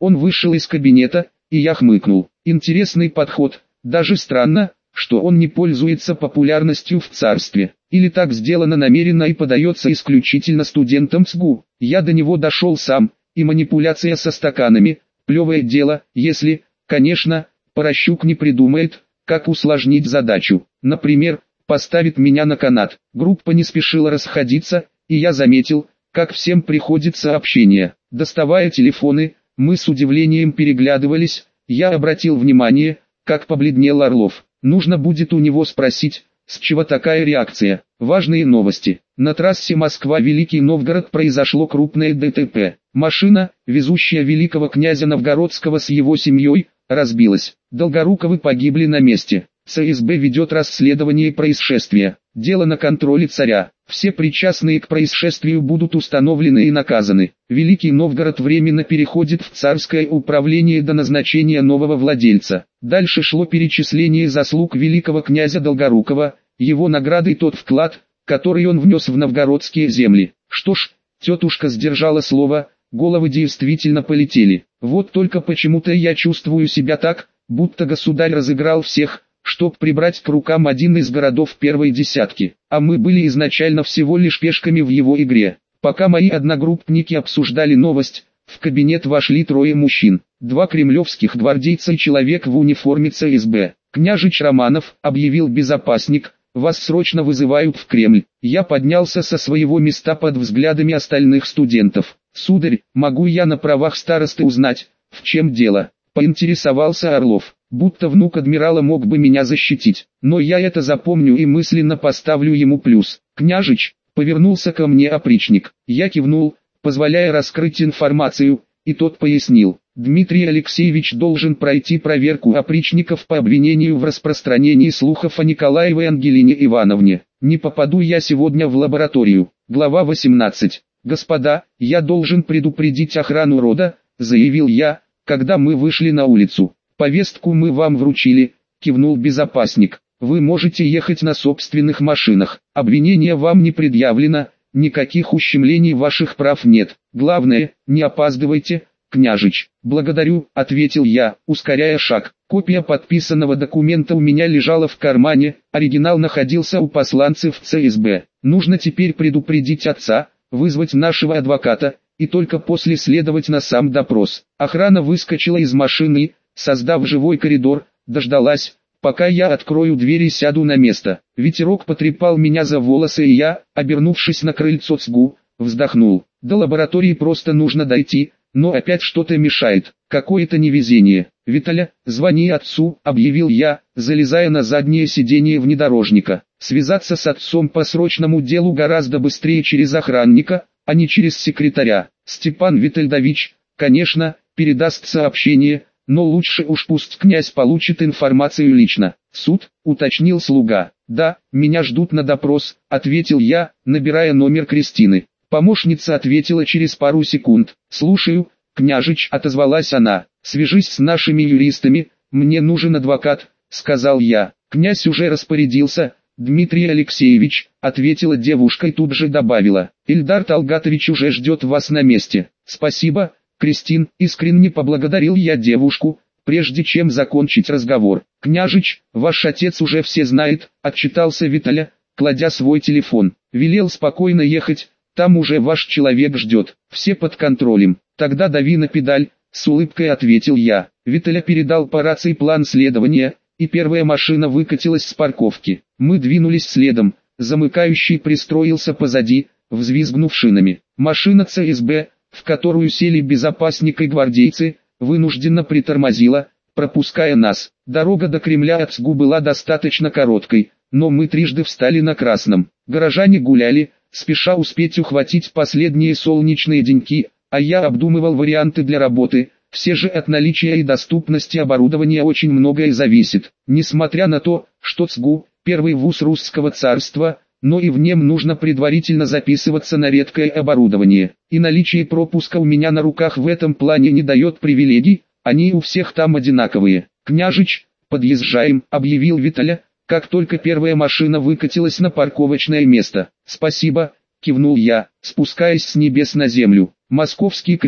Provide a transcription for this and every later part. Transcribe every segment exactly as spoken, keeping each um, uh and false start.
Он вышел из кабинета, и я хмыкнул. Интересный подход, даже странно, что он не пользуется популярностью в царстве. Или так сделано намеренно и подается исключительно студентам ЦГУ. Я до него дошел сам, и манипуляция со стаканами – плевое дело, если, конечно, Порощук не придумает, как усложнить задачу. Например, поставит меня на канат. Группа не спешила расходиться, и я заметил, как всем приходит сообщение. Доставая телефоны, мы с удивлением переглядывались. Я обратил внимание, как побледнел Орлов. Нужно будет у него спросить, с чего такая реакция. Важные новости. На трассе Москва-Великий Новгород произошло крупное ДТП. Машина, везущая великого князя Новгородского с его семьей, разбилась. Долгоруковы погибли на месте. ЦСБ ведет расследование происшествия. Дело на контроле царя. Все причастные к происшествию будут установлены и наказаны. Великий Новгород временно переходит в царское управление до назначения нового владельца. Дальше шло перечисление заслуг великого князя Долгорукова, его награды и тот вклад, который он внес в новгородские земли. Что ж, тетушка сдержала слово, головы действительно полетели. Вот только почему-то я чувствую себя так, будто государь разыграл всех, чтоб прибрать к рукам один из городов первой десятки, а мы были изначально всего лишь пешками в его игре. Пока мои одногруппники обсуждали новость, в кабинет вошли трое мужчин, два кремлевских гвардейца и человек в униформе ЦСБ. «Княжич Романов», — объявил безопасник, — «вас срочно вызывают в Кремль». Я поднялся со своего места под взглядами остальных студентов. «Сударь, могу я на правах старосты узнать, в чем дело?» — поинтересовался Орлов. Будто внук адмирала мог бы меня защитить, но я это запомню и мысленно поставлю ему плюс. «Княжич», — повернулся ко мне опричник. Я кивнул, позволяя раскрыть информацию, и тот пояснил. Дмитрий Алексеевич должен пройти проверку опричников по обвинению в распространении слухов о Николаевой Ангелине Ивановне. Не попаду я сегодня в лабораторию. Глава восемнадцать. «Господа, я должен предупредить охрану рода», — заявил я, когда мы вышли на улицу. «Повестку мы вам вручили», — кивнул безопасник. «Вы можете ехать на собственных машинах. Обвинение вам не предъявлено, никаких ущемлений ваших прав нет. Главное, не опаздывайте, княжич». «Благодарю», — ответил я, ускоряя шаг. Копия подписанного документа у меня лежала в кармане, оригинал находился у посланцев ЦСБ. Нужно теперь предупредить отца, вызвать нашего адвоката, и только после следовать на сам допрос. Охрана выскочила из машины, создав живой коридор, дождалась, пока я открою дверь и сяду на место. Ветерок потрепал меня за волосы, и я, обернувшись на крыльцо ЦГУ, вздохнул. До лаборатории просто нужно дойти, но опять что-то мешает, какое-то невезение. «Виталя, звони отцу», — объявил я, залезая на заднее сиденье внедорожника. Связаться с отцом по срочному делу гораздо быстрее через охранника, а не через секретаря. Степан Витальдович, конечно, передаст сообщение, но лучше уж пусть князь получит информацию лично. «Суд», — уточнил слуга. «Да, меня ждут на допрос», — ответил я, набирая номер Кристины. Помощница ответила через пару секунд. «Слушаю, княжич», — отозвалась она. «Свяжись с нашими юристами, мне нужен адвокат», — сказал я. «Князь уже распорядился, Дмитрий Алексеевич», — ответила девушка и тут же добавила. «Ильдар Талгатович уже ждет вас на месте». «Спасибо, Кристин», — искренне поблагодарил я девушку, прежде чем закончить разговор. «Княжич, ваш отец уже все знает», — отчитался Виталя, кладя свой телефон. «Велел спокойно ехать, там уже ваш человек ждет, все под контролем». «Тогда дави на педаль», — с улыбкой ответил я. Виталя передал по рации план следования, и первая машина выкатилась с парковки. Мы двинулись следом, замыкающий пристроился позади, взвизгнув шинами. Машина ЦСБ, в которую сели безопасник и гвардейцы, вынужденно притормозила, пропуская нас. Дорога до Кремля от ЦГУ была достаточно короткой, но мы трижды встали на красном. Горожане гуляли, спеша успеть ухватить последние солнечные деньки, а я обдумывал варианты для работы. Все же от наличия и доступности оборудования очень многое зависит. Несмотря на то, что ЦГУ – первый вуз русского царства, но и в нем нужно предварительно записываться на редкое оборудование. И наличие пропуска у меня на руках в этом плане не дает привилегий, они у всех там одинаковые. «Княжич, подъезжаем», — объявил Виталя, как только первая машина выкатилась на парковочное место. «Спасибо», — кивнул я, спускаясь с небес на землю. Московский Кремль,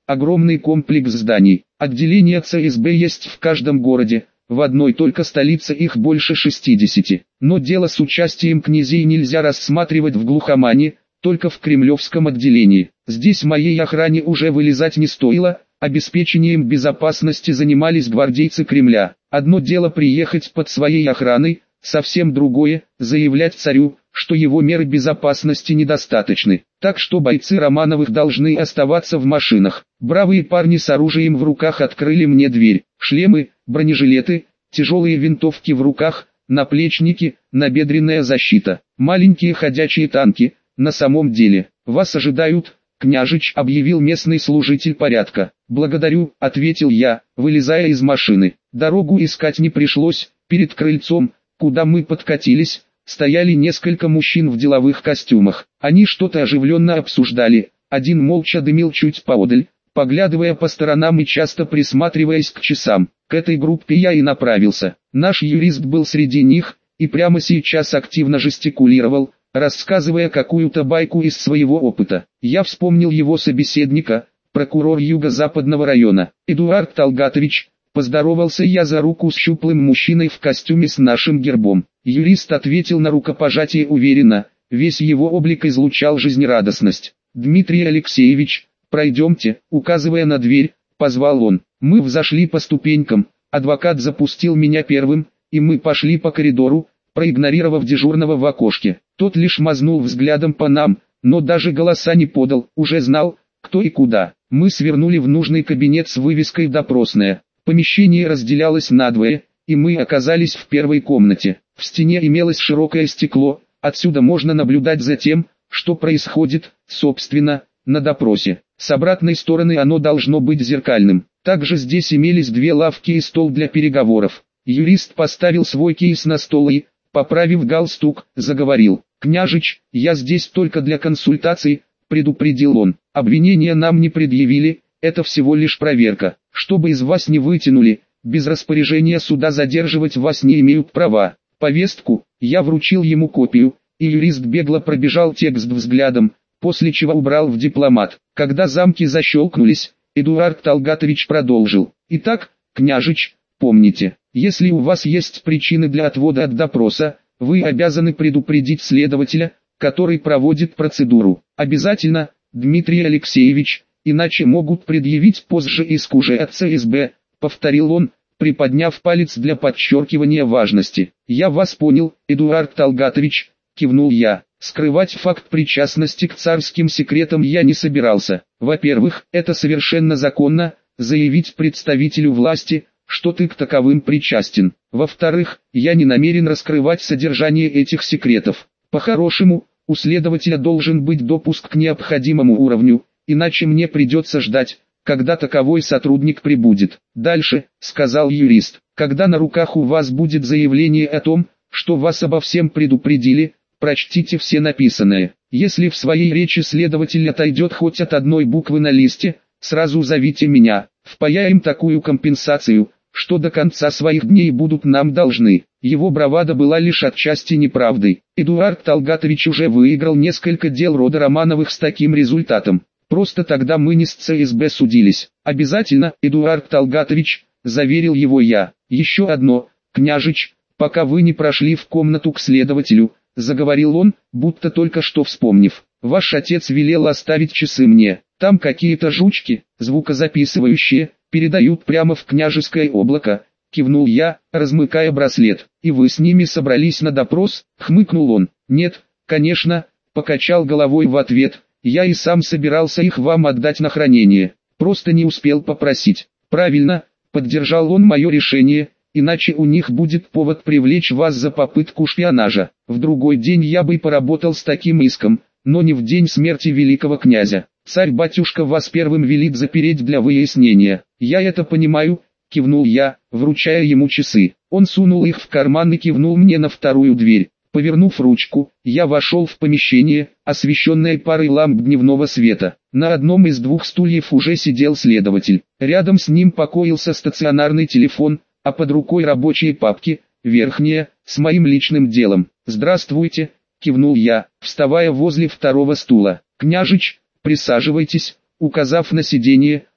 огромный комплекс зданий. Отделения ЦСБ есть в каждом городе, в одной только столице их больше шестидесяти. Но дело с участием князей нельзя рассматривать в глухомане, только в кремлевском отделении. Здесь моей охране уже вылезать не стоило, обеспечением безопасности занимались гвардейцы Кремля. Одно дело приехать под своей охраной, совсем другое – заявлять царю, что его меры безопасности недостаточны. Так что бойцы Романовых должны оставаться в машинах. Бравые парни с оружием в руках открыли мне дверь. Шлемы, бронежилеты, тяжелые винтовки в руках, наплечники, набедренная защита. Маленькие ходячие танки. На самом деле, вас ожидают, княжич, объявил местный служитель порядка. Благодарю, ответил я, вылезая из машины. Дорогу искать не пришлось. Перед крыльцом, куда мы подкатились, стояли несколько мужчин в деловых костюмах. Они что-то оживленно обсуждали. Один молча дымил чуть поодаль, поглядывая по сторонам и часто присматриваясь к часам. К этой группе я и направился. Наш юрист был среди них, и прямо сейчас активно жестикулировал, рассказывая какую-то байку из своего опыта. Я вспомнил его собеседника, прокурор Юго-Западного района. Эдуард Талгатович, поздоровался я за руку с щуплым мужчиной в костюме с нашим гербом. Юрист ответил на рукопожатие уверенно, весь его облик излучал жизнерадостность. «Дмитрий Алексеевич, пройдемте», указывая на дверь, позвал он. Мы взошли по ступенькам, адвокат запустил меня первым, и мы пошли по коридору, проигнорировав дежурного в окошке. Тот лишь мазнул взглядом по нам, но даже голоса не подал, уже знал, кто и куда. Мы свернули в нужный кабинет с вывеской «Допросная». Помещение разделялось надвое, и мы оказались в первой комнате. В стене имелось широкое стекло, отсюда можно наблюдать за тем, что происходит, собственно, на допросе. С обратной стороны оно должно быть зеркальным. Также здесь имелись две лавки и стол для переговоров. Юрист поставил свой кейс на стол и, поправив галстук, заговорил. «Княжич, я здесь только для консультаций», — предупредил он. «Обвинения нам не предъявили, это всего лишь проверка. Чтобы из вас не вытянули, без распоряжения суда задерживать вас не имеют права». Повестку, я вручил ему копию, и юрист бегло пробежал текст взглядом, после чего убрал в дипломат. Когда замки защелкнулись, Эдуард Талгатович продолжил. «Итак, княжич, помните, если у вас есть причины для отвода от допроса, вы обязаны предупредить следователя, который проводит процедуру. Обязательно, Дмитрий Алексеевич, иначе могут предъявить позже иск уже от ЦСБ», повторил он, приподняв палец для подчеркивания важности. «Я вас понял, Эдуард Талгатович», кивнул я. Скрывать факт причастности к царским секретам я не собирался. Во-первых, это совершенно законно, заявить представителю власти, что ты к таковым причастен. Во-вторых, я не намерен раскрывать содержание этих секретов. По-хорошему, у следователя должен быть допуск к необходимому уровню, иначе мне придется ждать, когда таковой сотрудник прибудет. Дальше, сказал юрист, когда на руках у вас будет заявление о том, что вас обо всем предупредили, прочтите все написанное. Если в своей речи следователь отойдет хоть от одной буквы на листе, сразу зовите меня, впаяем такую компенсацию, что до конца своих дней будут нам должны». Его бравада была лишь отчасти неправдой. Эдуард Талгатович уже выиграл несколько дел рода Романовых с таким результатом. Просто тогда мы не с ЦСБ судились. «Обязательно, Эдуард Талгатович», заверил его я. «Еще одно, княжич, пока вы не прошли в комнату к следователю», заговорил он, будто только что вспомнив. «Ваш отец велел оставить часы мне. Там какие-то жучки, звукозаписывающие, передают прямо в княжеское облако», кивнул я, размыкая браслет. «И вы с ними собрались на допрос?» хмыкнул он. «Нет, конечно», покачал головой в ответ. «Я и сам собирался их вам отдать на хранение, просто не успел попросить». «Правильно», поддержал он мое решение, «иначе у них будет повод привлечь вас за попытку шпионажа. В другой день я бы поработал с таким иском, но не в день смерти великого князя. Царь-батюшка вас первым велит запереть для выяснения». «Я это понимаю», кивнул я, вручая ему часы. Он сунул их в карман и кивнул мне на вторую дверь. Повернув ручку, я вошел в помещение, освещенное парой ламп дневного света. На одном из двух стульев уже сидел следователь. Рядом с ним покоился стационарный телефон, а под рукой рабочие папки, верхняя, с моим личным делом. «Здравствуйте», кивнул я, вставая возле второго стула. «Княжич, присаживайтесь», указав на сиденье,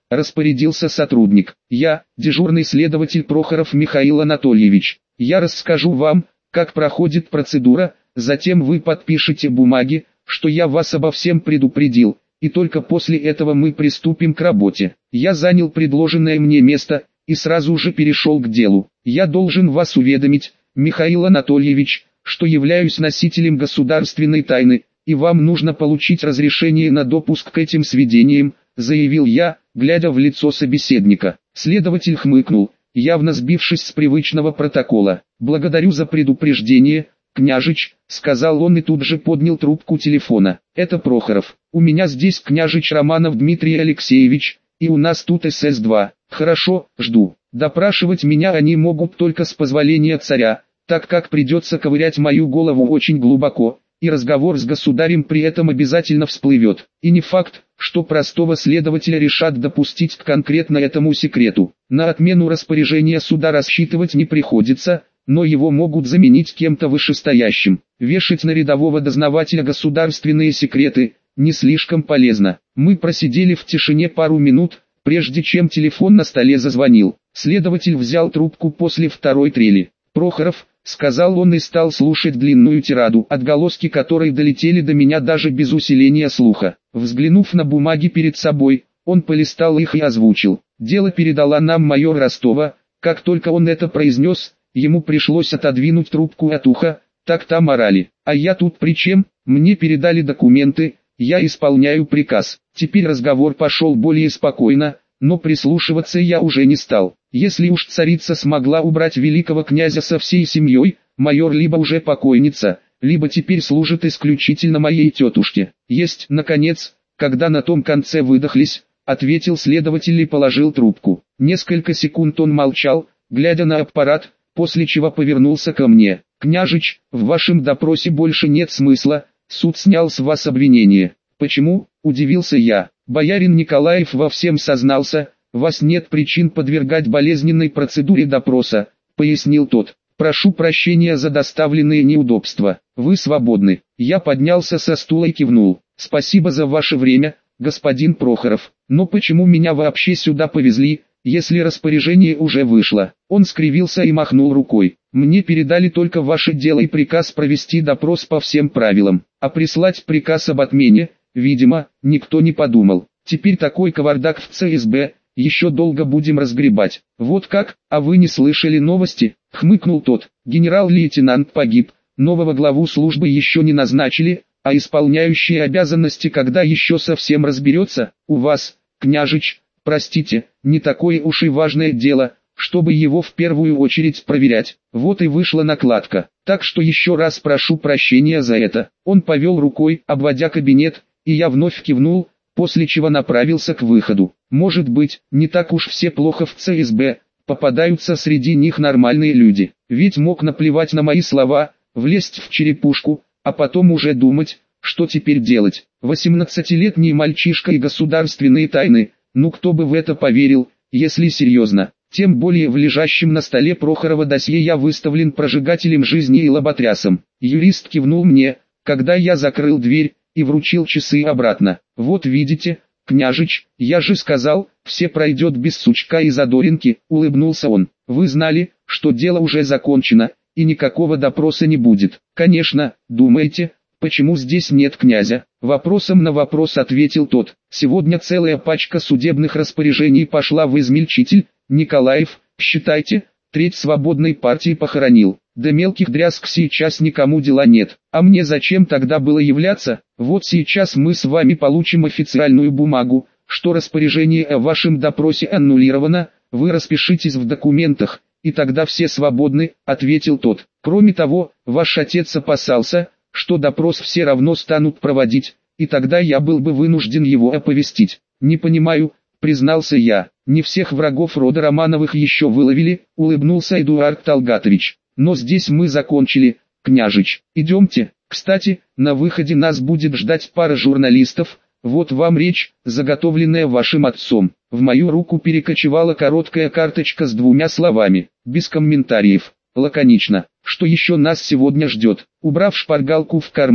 распорядился сотрудник. Я, дежурный следователь Прохоров Михаил Анатольевич. Я расскажу вам, как проходит процедура, затем вы подпишете бумаги, что я вас обо всем предупредил, и только после этого мы приступим к работе. Я занял предложенное мне место, и сразу же перешел к делу. Я должен вас уведомить, Михаил Анатольевич, что являюсь носителем государственной тайны, и вам нужно получить разрешение на допуск к этим сведениям, заявил я, глядя в лицо собеседника. Следователь хмыкнул, явно сбившись с привычного протокола. «Благодарю за предупреждение, княжич», — сказал он и тут же поднял трубку телефона. «Это Прохоров. У меня здесь княжич Романов Дмитрий Алексеевич, и у нас тут эс эс два. Хорошо, жду. Допрашивать меня они могут только с позволения царя, так как придется ковырять мою голову очень глубоко, и разговор с государем при этом обязательно всплывет. И не факт, что простого следователя решат допустить к конкретно этому секрету. На отмену распоряжения суда рассчитывать не приходится, но его могут заменить кем-то вышестоящим. Вешать на рядового дознавателя государственные секреты не слишком полезно. Мы просидели в тишине пару минут, прежде чем телефон на столе зазвонил. Следователь взял трубку после второй трели. «Прохоров», — сказал он и стал слушать длинную тираду, отголоски которой долетели до меня даже без усиления слуха. Взглянув на бумаги перед собой, он полистал их и озвучил. «Дело передала нам майор Ростова». Как только он это произнес, ему пришлось отодвинуть трубку от уха, так там орали. «А я тут при чем? Мне передали документы, я исполняю приказ». Теперь разговор пошел более спокойно, но прислушиваться я уже не стал. Если уж царица смогла убрать великого князя со всей семьей, майор либо уже покойница, либо теперь служит исключительно моей тетушке. «Есть, наконец», когда на том конце выдохлись, ответил следователь и положил трубку. Несколько секунд он молчал, глядя на аппарат, после чего повернулся ко мне. «Княжич, в вашем допросе больше нет смысла, суд снял с вас обвинение». «Почему?» – удивился я. «Боярин Николаев во всем сознался, вас нет причин подвергать болезненной процедуре допроса», – пояснил тот. «Прошу прощения за доставленные неудобства. Вы свободны». Я поднялся со стула и кивнул. «Спасибо за ваше время, господин Прохоров. Но почему меня вообще сюда повезли, если распоряжение уже вышло?» Он скривился и махнул рукой. «Мне передали только ваше дело и приказ провести допрос по всем правилам, а прислать приказ об отмене, видимо, никто не подумал. Теперь такой кавардак в цэ эс бэ, еще долго будем разгребать». «Вот как, а вы не слышали новости?» — хмыкнул тот. «Генерал-лейтенант погиб, нового главу службы еще не назначили, а исполняющий обязанности когда еще совсем разберется, у вас, княжич, простите, не такое уж и важное дело, чтобы его в первую очередь проверять. Вот и вышла накладка. Так что еще раз прошу прощения за это». Он повел рукой, обводя кабинет, и я вновь кивнул, после чего направился к выходу. Может быть, не так уж все плохо в цэ эс бэ, попадаются среди них нормальные люди. Ведь мог наплевать на мои слова, влезть в черепушку, а потом уже думать, что теперь делать. восемнадцатилетний мальчишка и государственные тайны, ну кто бы в это поверил, если серьезно. Тем более в лежащем на столе Прохорова досье я выставлен прожигателем жизни и лоботрясом. Юрист кивнул мне, когда я закрыл дверь, и вручил часы обратно. «Вот видите, княжич, я же сказал, все пройдет без сучка и задоринки», — улыбнулся он. «Вы знали, что дело уже закончено, и никакого допроса не будет». «Конечно, думаете, почему здесь нет князя?» Вопросом на вопрос ответил тот. «Сегодня целая пачка судебных распоряжений пошла в измельчитель. Николаев, считайте, треть свободной партии похоронил. До мелких дрязг сейчас никому дела нет. А мне зачем тогда было являться? Вот сейчас мы с вами получим официальную бумагу, что распоряжение о вашем допросе аннулировано, вы распишитесь в документах, и тогда все свободны», — ответил тот. «Кроме того, ваш отец опасался, что допрос все равно станут проводить, и тогда я был бы вынужден его оповестить». «Не понимаю», — признался я. «Не всех врагов рода Романовых еще выловили», — улыбнулся Эдуард Талгатович. «Но здесь мы закончили, княжич. Идемте. Кстати, на выходе нас будет ждать пара журналистов. Вот вам речь, заготовленная вашим отцом». В мою руку перекочевала короткая карточка с двумя словами, без комментариев, лаконично. «Что еще нас сегодня ждет?» Убрав шпаргалку в карман,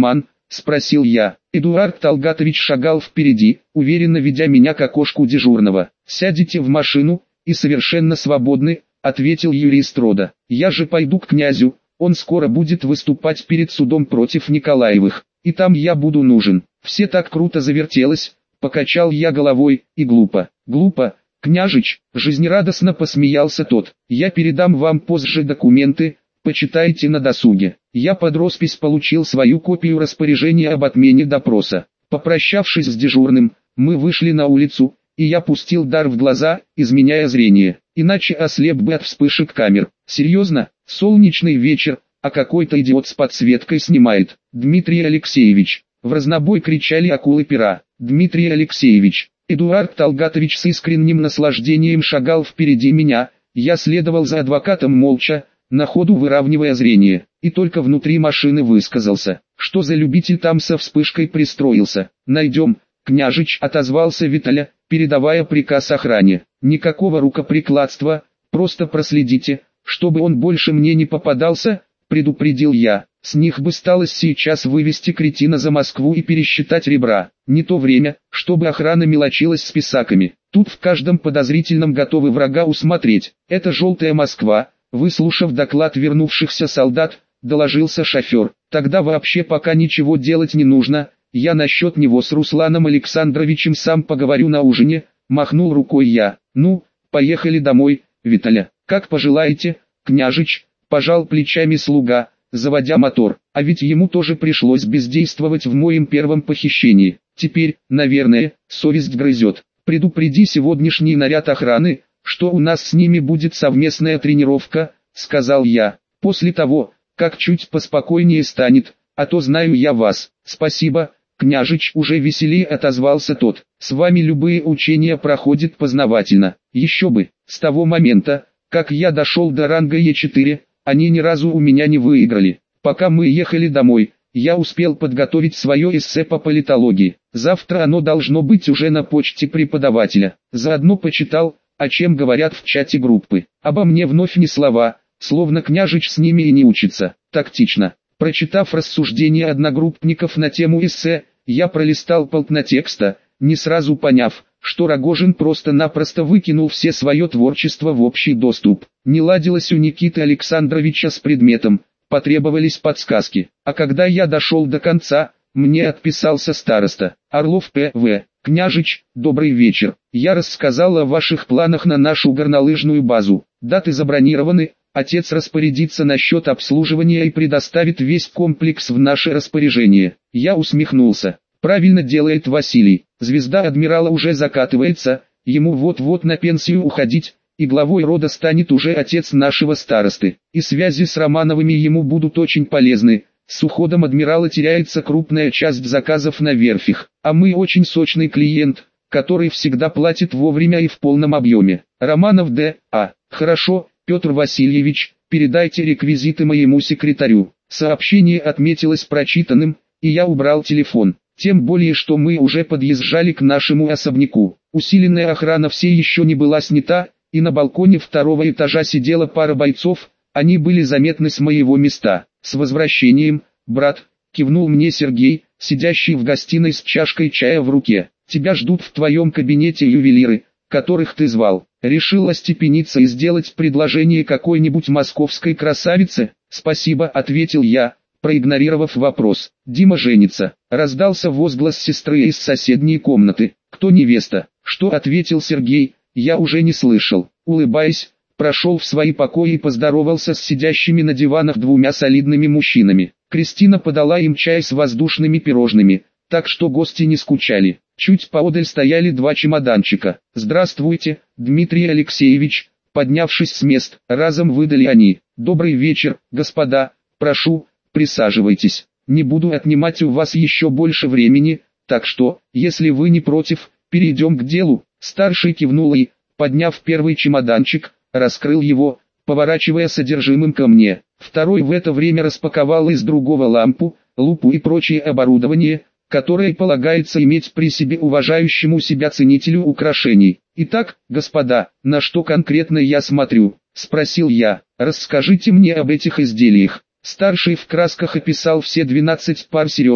спросил я. Эдуард Талгатович шагал впереди, уверенно ведя меня к окошку дежурного. «Сядете в машину, и совершенно свободны», — ответил юрист рода. «Я же пойду к князю, он скоро будет выступать перед судом против Николаевых, и там я буду нужен». Все так круто завертелось, покачал я головой, и глупо. «Глупо, княжич», — жизнерадостно посмеялся тот. «Я передам вам позже документы, почитайте на досуге». Я под роспись получил свою копию распоряжения об отмене допроса. Попрощавшись с дежурным, мы вышли на улицу, и я пустил дар в глаза, изменяя зрение. Иначе ослеп бы от вспышек камер. Серьезно, солнечный вечер, а какой-то идиот с подсветкой снимает. «Дмитрий Алексеевич!» В разнобой кричали акулы пера. «Дмитрий Алексеевич!» Эдуард Талгатович с искренним наслаждением шагал впереди меня, я следовал за адвокатом молча, на ходу выравнивая зрение, и только внутри машины высказался, что за любитель там со вспышкой пристроился. «Найдем», — княжич отозвался Виталя, передавая приказ охране. «Никакого рукоприкладства, просто проследите, чтобы он больше мне не попадался», — предупредил я. С них бы сталось сейчас вывести кретина за Москву и пересчитать ребра. Не то время, чтобы охрана мелочилась с писаками. Тут в каждом подозрительном готовы врага усмотреть. Это желтая Москва. Выслушав доклад вернувшихся солдат, доложился шофер. «Тогда вообще пока ничего делать не нужно, я насчет него с Русланом Александровичем сам поговорю на ужине», — махнул рукой я. «Ну, поехали домой, Виталя». «Как пожелаете, княжич», — пожал плечами слуга, заводя мотор. А ведь ему тоже пришлось бездействовать в моем первом похищении. Теперь, наверное, совесть грызет. «Предупреди сегодняшний наряд охраны, что у нас с ними будет совместная тренировка», — сказал я, — «после того, как чуть поспокойнее станет, а то знаю я вас». «Спасибо, княжич», — уже веселее отозвался тот, — «с вами любые учения проходят познавательно». Еще бы, с того момента, как я дошел до ранга Е четыре, они ни разу у меня не выиграли. Пока мы ехали домой, я успел подготовить свое эссе по политологии. Завтра оно должно быть уже на почте преподавателя. Заодно почитал, о чем говорят в чате группы. Обо мне вновь ни слова, словно княжич с ними и не учится. Тактично. Прочитав рассуждения одногруппников на тему эссе, я пролистал полтна текста, не сразу поняв, что Рогожин просто-напросто выкинул все свое творчество в общий доступ. Не ладилось у Никиты Александровича с предметом, потребовались подсказки. А когда я дошел до конца, мне отписался староста. «Орлов П В «Княжич, добрый вечер. Я рассказал о ваших планах на нашу горнолыжную базу. Даты забронированы, отец распорядится насчет обслуживания и предоставит весь комплекс в наше распоряжение». Я усмехнулся. Правильно делает Василий. Звезда адмирала уже закатывается, ему вот-вот на пенсию уходить, и главой рода станет уже отец нашего старосты. И связи с Романовыми ему будут очень полезны. С уходом адмирала теряется крупная часть заказов на верфях, а мы очень сочный клиент, который всегда платит вовремя и в полном объеме. Романов Д. А. Хорошо, Петр Васильевич, передайте реквизиты моему секретарю. Сообщение отметилось прочитанным, и я убрал телефон. Тем более, что мы уже подъезжали к нашему особняку. Усиленная охрана все еще не была снята, и на балконе второго этажа сидела пара бойцов, они были заметны с моего места. «С возвращением, брат», — кивнул мне Сергей, сидящий в гостиной с чашкой чая в руке. «Тебя ждут в твоем кабинете ювелиры, которых ты звал. Решил остепениться и сделать предложение какой-нибудь московской красавице?» «Спасибо», — ответил я, проигнорировав вопрос. «Дима женится», — раздался возглас сестры из соседней комнаты. «Кто невеста?» «Что?» — ответил Сергей, я уже не слышал. Улыбаясь, прошел в свои покои и поздоровался с сидящими на диванах двумя солидными мужчинами. Кристина подала им чай с воздушными пирожными, так что гости не скучали. Чуть поодаль стояли два чемоданчика. «Здравствуйте, Дмитрий Алексеевич», поднявшись с мест, разом выдали они. «Добрый вечер, господа, прошу, присаживайтесь. Не буду отнимать у вас еще больше времени, так что, если вы не против, перейдем к делу». Старший кивнул и, подняв первый чемоданчик, раскрыл его, поворачивая содержимым ко мне. Второй в это время распаковал из другого лампу, лупу и прочее оборудование, которое полагается иметь при себе уважающему себя ценителю украшений. «Итак, господа, на что конкретно я смотрю?» – спросил я. «Расскажите мне об этих изделиях». Старший в красках описал все двенадцать пар сережек,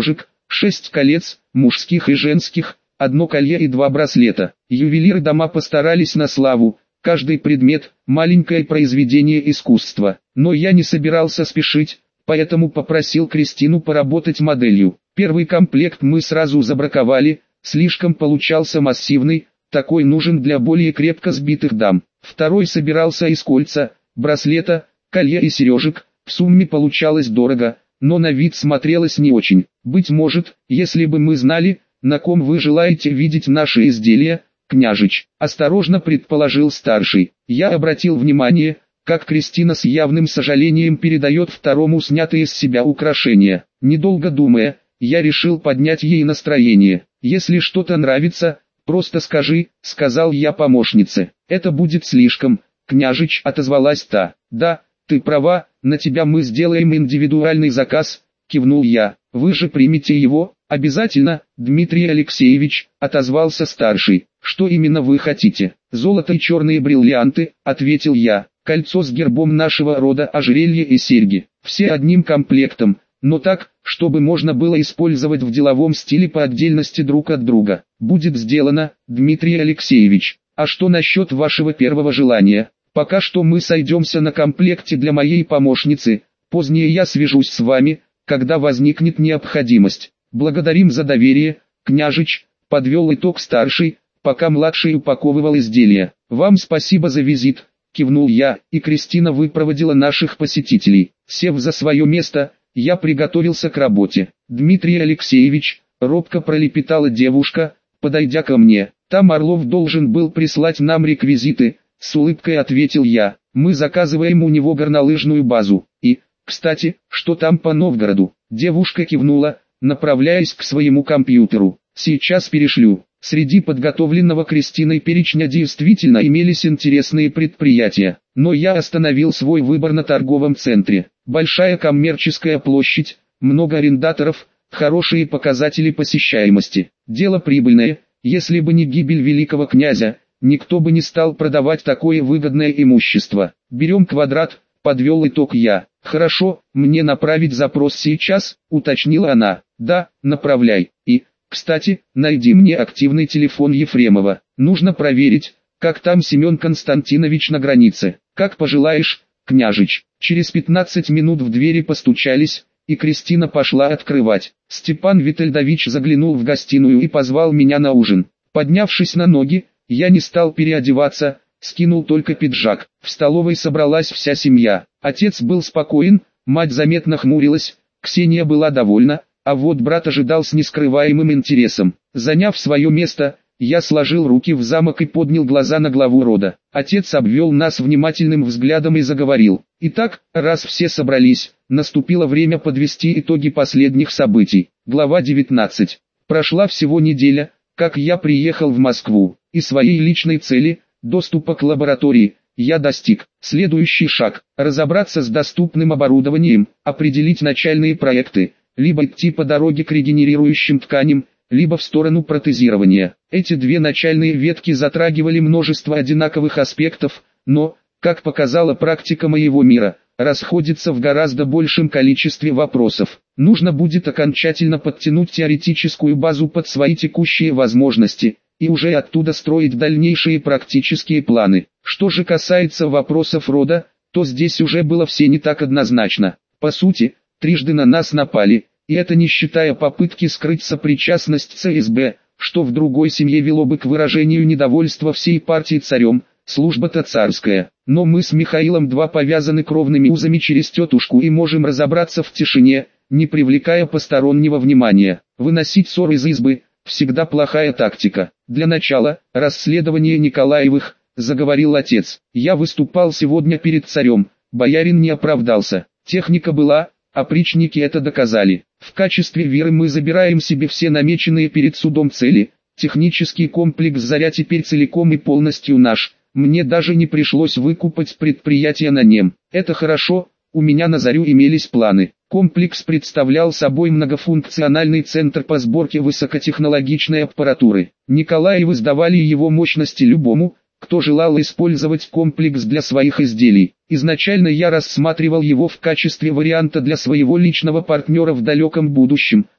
шесть колец, мужских и женских, одно колье и два браслета. Ювелиры дома постарались на славу, каждый предмет – маленькое произведение искусства. Но я не собирался спешить, поэтому попросил Кристину поработать моделью. Первый комплект мы сразу забраковали, слишком получался массивный, такой нужен для более крепко сбитых дам. Второй собирался из кольца, браслета, колье и сережек, в сумме получалось дорого, но на вид смотрелось не очень. Быть может, если бы мы знали, на ком вы желаете видеть наши изделия, княжич, осторожно предположил старший. Я обратил внимание, как Кристина с явным сожалением передает второму снятые с себя украшения. Недолго думая, я решил поднять ей настроение. Если что-то нравится, просто скажи, сказал я помощнице. Это будет слишком, княжич, отозвалась та. Да, ты права, на тебя мы сделаем индивидуальный заказ, кивнул я. Вы же примете его? Обязательно, Дмитрий Алексеевич, отозвался старший. Что именно вы хотите? Золото и черные бриллианты, ответил я. Кольцо с гербом нашего рода, ожерелье и серьги. Все одним комплектом, но так, чтобы можно было использовать в деловом стиле по отдельности друг от друга. Будет сделано, Дмитрий Алексеевич. А что насчет вашего первого желания? Пока что мы сойдемся на комплекте для моей помощницы. Позднее я свяжусь с вами, когда возникнет необходимость. Благодарим за доверие, княжич, подвел итог старший, пока младший упаковывал изделия. Вам спасибо за визит, кивнул я, и Кристина выпроводила наших посетителей. Сев за свое место, я приготовился к работе. Дмитрий Алексеевич, робко пролепетала девушка, подойдя ко мне. Там Орлов должен был прислать нам реквизиты, с улыбкой ответил я. Мы заказываем у него горнолыжную базу. И, кстати, что там по Новгороду? Девушка кивнула, направляясь к своему компьютеру. Сейчас перешлю. Среди подготовленного Кристиной перечня действительно имелись интересные предприятия, но я остановил свой выбор на торговом центре. Большая коммерческая площадь, много арендаторов, хорошие показатели посещаемости. Дело прибыльное, если бы не гибель великого князя, никто бы не стал продавать такое выгодное имущество. Берем квадрат, подвел итог я. Хорошо, мне направить запрос сейчас, уточнила она. Да, направляй. И, кстати, найди мне активный телефон Ефремова. Нужно проверить, как там Семен Константинович на границе. Как пожелаешь, княжич. Через пятнадцать минут в двери постучались, и Кристина пошла открывать. Степан Витальдович заглянул в гостиную и позвал меня на ужин. Поднявшись на ноги, я не стал переодеваться, скинул только пиджак. В столовой собралась вся семья. Отец был спокоен, мать заметно хмурилась, Ксения была довольна, а вот брат ожидал с нескрываемым интересом. Заняв свое место, я сложил руки в замок и поднял глаза на главу рода. Отец обвел нас внимательным взглядом и заговорил. Итак, раз все собрались, наступило время подвести итоги последних событий. Глава девятнадцать. Прошла всего неделя, как я приехал в Москву, и своей личной цели, доступа к лаборатории, я достиг. Следующий шаг – разобраться с доступным оборудованием, определить начальные проекты, либо идти по дороге к регенерирующим тканям, либо в сторону протезирования. Эти две начальные ветки затрагивали множество одинаковых аспектов, но, как показала практика моего мира, расходятся в гораздо большем количестве вопросов. Нужно будет окончательно подтянуть теоретическую базу под свои текущие возможности, и уже оттуда строить дальнейшие практические планы. Что же касается вопросов рода, то здесь уже было все не так однозначно. По сути, трижды на нас напали, и это не считая попытки скрыть сопричастность ЦСБ, что в другой семье вело бы к выражению недовольства всей партии царем, служба-то царская. Но мы с Михаилом два повязаны кровными узами через тетушку и можем разобраться в тишине, не привлекая постороннего внимания. Выносить ссор из избы – всегда плохая тактика. Для начала, расследование Николаевых, заговорил отец. Я выступал сегодня перед царем, боярин не оправдался. Техника была, опричники это доказали. В качестве веры мы забираем себе все намеченные перед судом цели. Технический комплекс «Заря» теперь целиком и полностью наш. Мне даже не пришлось выкупать предприятие на нем. Это хорошо, у меня на «Зарю» имелись планы. Комплекс представлял собой многофункциональный центр по сборке высокотехнологичной аппаратуры. Николаевы сдавали его мощности любому, кто желал использовать комплекс для своих изделий. Изначально я рассматривал его в качестве варианта для своего личного партнера в далеком будущем,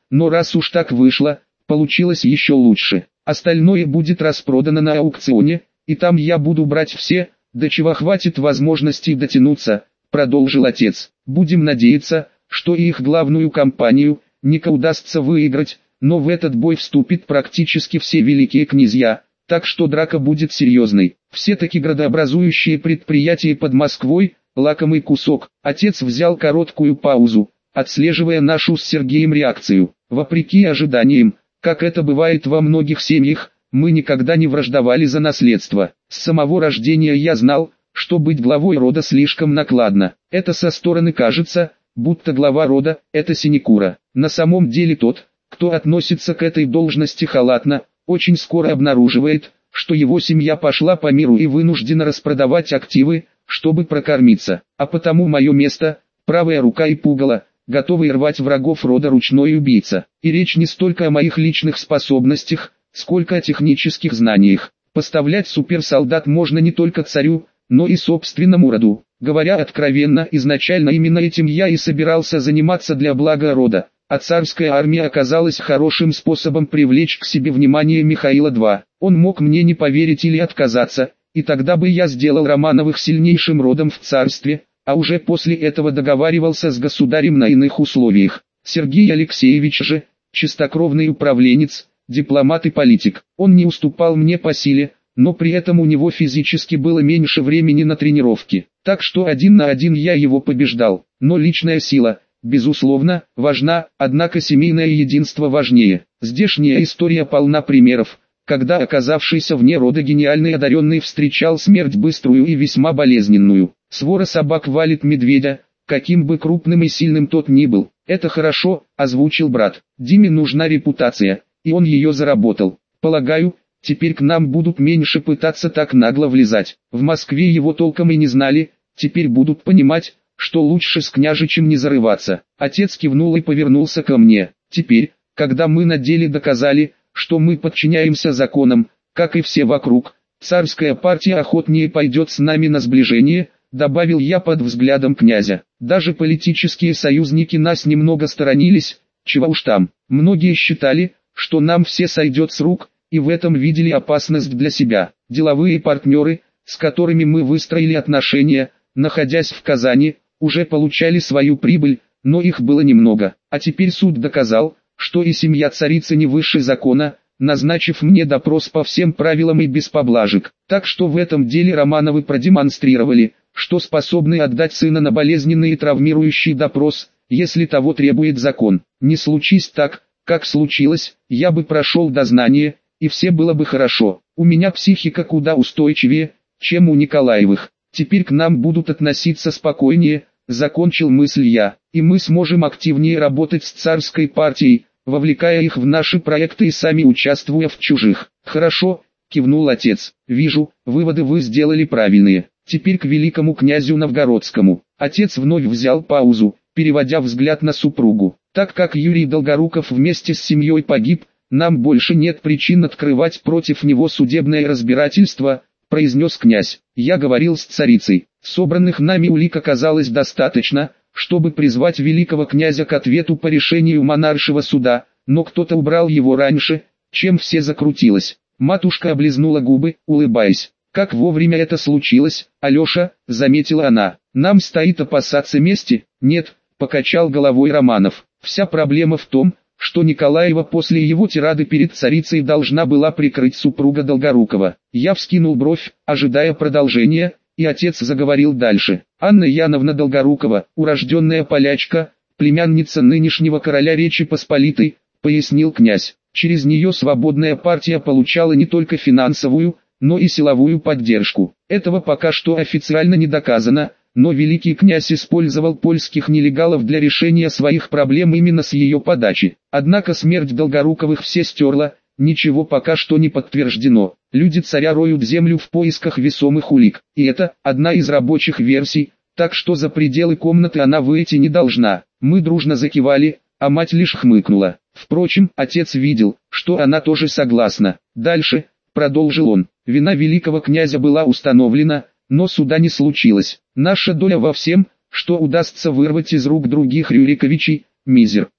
но раз уж так вышло, получилось еще лучше. Остальное будет распродано на аукционе, и там я буду брать все, до чего хватит возможностей дотянуться, продолжил отец. Будем надеяться, что и их главную компанию Ника удастся выиграть, но в этот бой вступит практически все великие князья, так что драка будет серьезной. Все-таки градообразующие предприятия под Москвой – лакомый кусок. Отец взял короткую паузу, отслеживая нашу с Сергеем реакцию. Вопреки ожиданиям, как это бывает во многих семьях, мы никогда не враждовали за наследство. С самого рождения я знал, что быть главой рода слишком накладно. Это со стороны кажется, будто глава рода – это синекура. На самом деле тот, кто относится к этой должности халатно, очень скоро обнаруживает, что его семья пошла по миру и вынуждена распродавать активы, чтобы прокормиться. А потому мое место – правая рука и пугало, готовый рвать врагов рода ручной убийца. И речь не столько о моих личных способностях, сколько о технических знаниях. Поставлять суперсолдат можно не только царю, но и собственному роду. Говоря откровенно, изначально именно этим я и собирался заниматься для блага рода, а царская армия оказалась хорошим способом привлечь к себе внимание Михаила два. Он мог мне не поверить или отказаться, и тогда бы я сделал Романовых сильнейшим родом в царстве, а уже после этого договаривался с государем на иных условиях. Сергей Алексеевич же, чистокровный управленец, дипломат и политик. Он не уступал мне по силе, но при этом у него физически было меньше времени на тренировки. Так что один на один я его побеждал. Но личная сила, безусловно, важна, однако семейное единство важнее. Здешняя история полна примеров, когда оказавшийся вне рода гениальный одаренный встречал смерть быструю и весьма болезненную. Свора собак валит медведя, каким бы крупным и сильным тот ни был. Это хорошо, озвучил брат. Диме нужна репутация, и он ее заработал. Полагаю, теперь к нам будут меньше пытаться так нагло влезать. В Москве его толком и не знали, теперь будут понимать, что лучше с княжичем не зарываться. Отец кивнул и повернулся ко мне. Теперь, когда мы на деле доказали, что мы подчиняемся законам, как и все вокруг, царская партия охотнее пойдет с нами на сближение, добавил я под взглядом князя. Даже политические союзники нас немного сторонились, чего уж там. Многие считали, что нам все сойдет с рук, и в этом видели опасность для себя. Деловые партнеры, с которыми мы выстроили отношения, находясь в Казани, уже получали свою прибыль, но их было немного. А теперь суд доказал, что и семья царицы не выше закона, назначив мне допрос по всем правилам и без поблажек. Так что в этом деле Романовы продемонстрировали, что способны отдать сына на болезненный и травмирующий допрос, если того требует закон. Не случись так, как случилось, я бы прошел дознание, и все было бы хорошо. У меня психика куда устойчивее, чем у Николаевых. Теперь к нам будут относиться спокойнее, закончил мысль я, и мы сможем активнее работать с царской партией, вовлекая их в наши проекты и сами участвуя в чужих. Хорошо, кивнул отец. Вижу, выводы вы сделали правильные. Теперь к великому князю Новгородскому. Отец вновь взял паузу, переводя взгляд на супругу. Так как Юрий Долгоруков вместе с семьей погиб, нам больше нет причин открывать против него судебное разбирательство, произнес князь. Я говорил с царицей. Собранных нами улик оказалось достаточно, чтобы призвать великого князя к ответу по решению монаршего суда, но кто-то убрал его раньше, чем все закрутилось. Матушка облизнула губы, улыбаясь. Как вовремя это случилось, Алеша, заметила она. Нам стоит опасаться мести? Нет, покачал головой Романов. Вся проблема в том, что Николаева после его тирады перед царицей должна была прикрыть супруга Долгорукова. Я вскинул бровь, ожидая продолжения, и отец заговорил дальше. Анна Яновна Долгорукова, урожденная полячка, племянница нынешнего короля Речи Посполитой, пояснил князь. Через нее свободная партия получала не только финансовую, но и силовую поддержку. Этого пока что официально не доказано, но великий князь использовал польских нелегалов для решения своих проблем именно с ее подачи. Однако смерть Долгоруковых все стерла, ничего пока что не подтверждено. Люди царя роют землю в поисках весомых улик, и это одна из рабочих версий, так что за пределы комнаты она выйти не должна. Мы дружно закивали, а мать лишь хмыкнула. Впрочем, отец видел, что она тоже согласна. Дальше, продолжил он, вина великого князя была установлена, но суда не случилось. Наша доля во всем, что удастся вырвать из рук других Рюриковичей, мизер.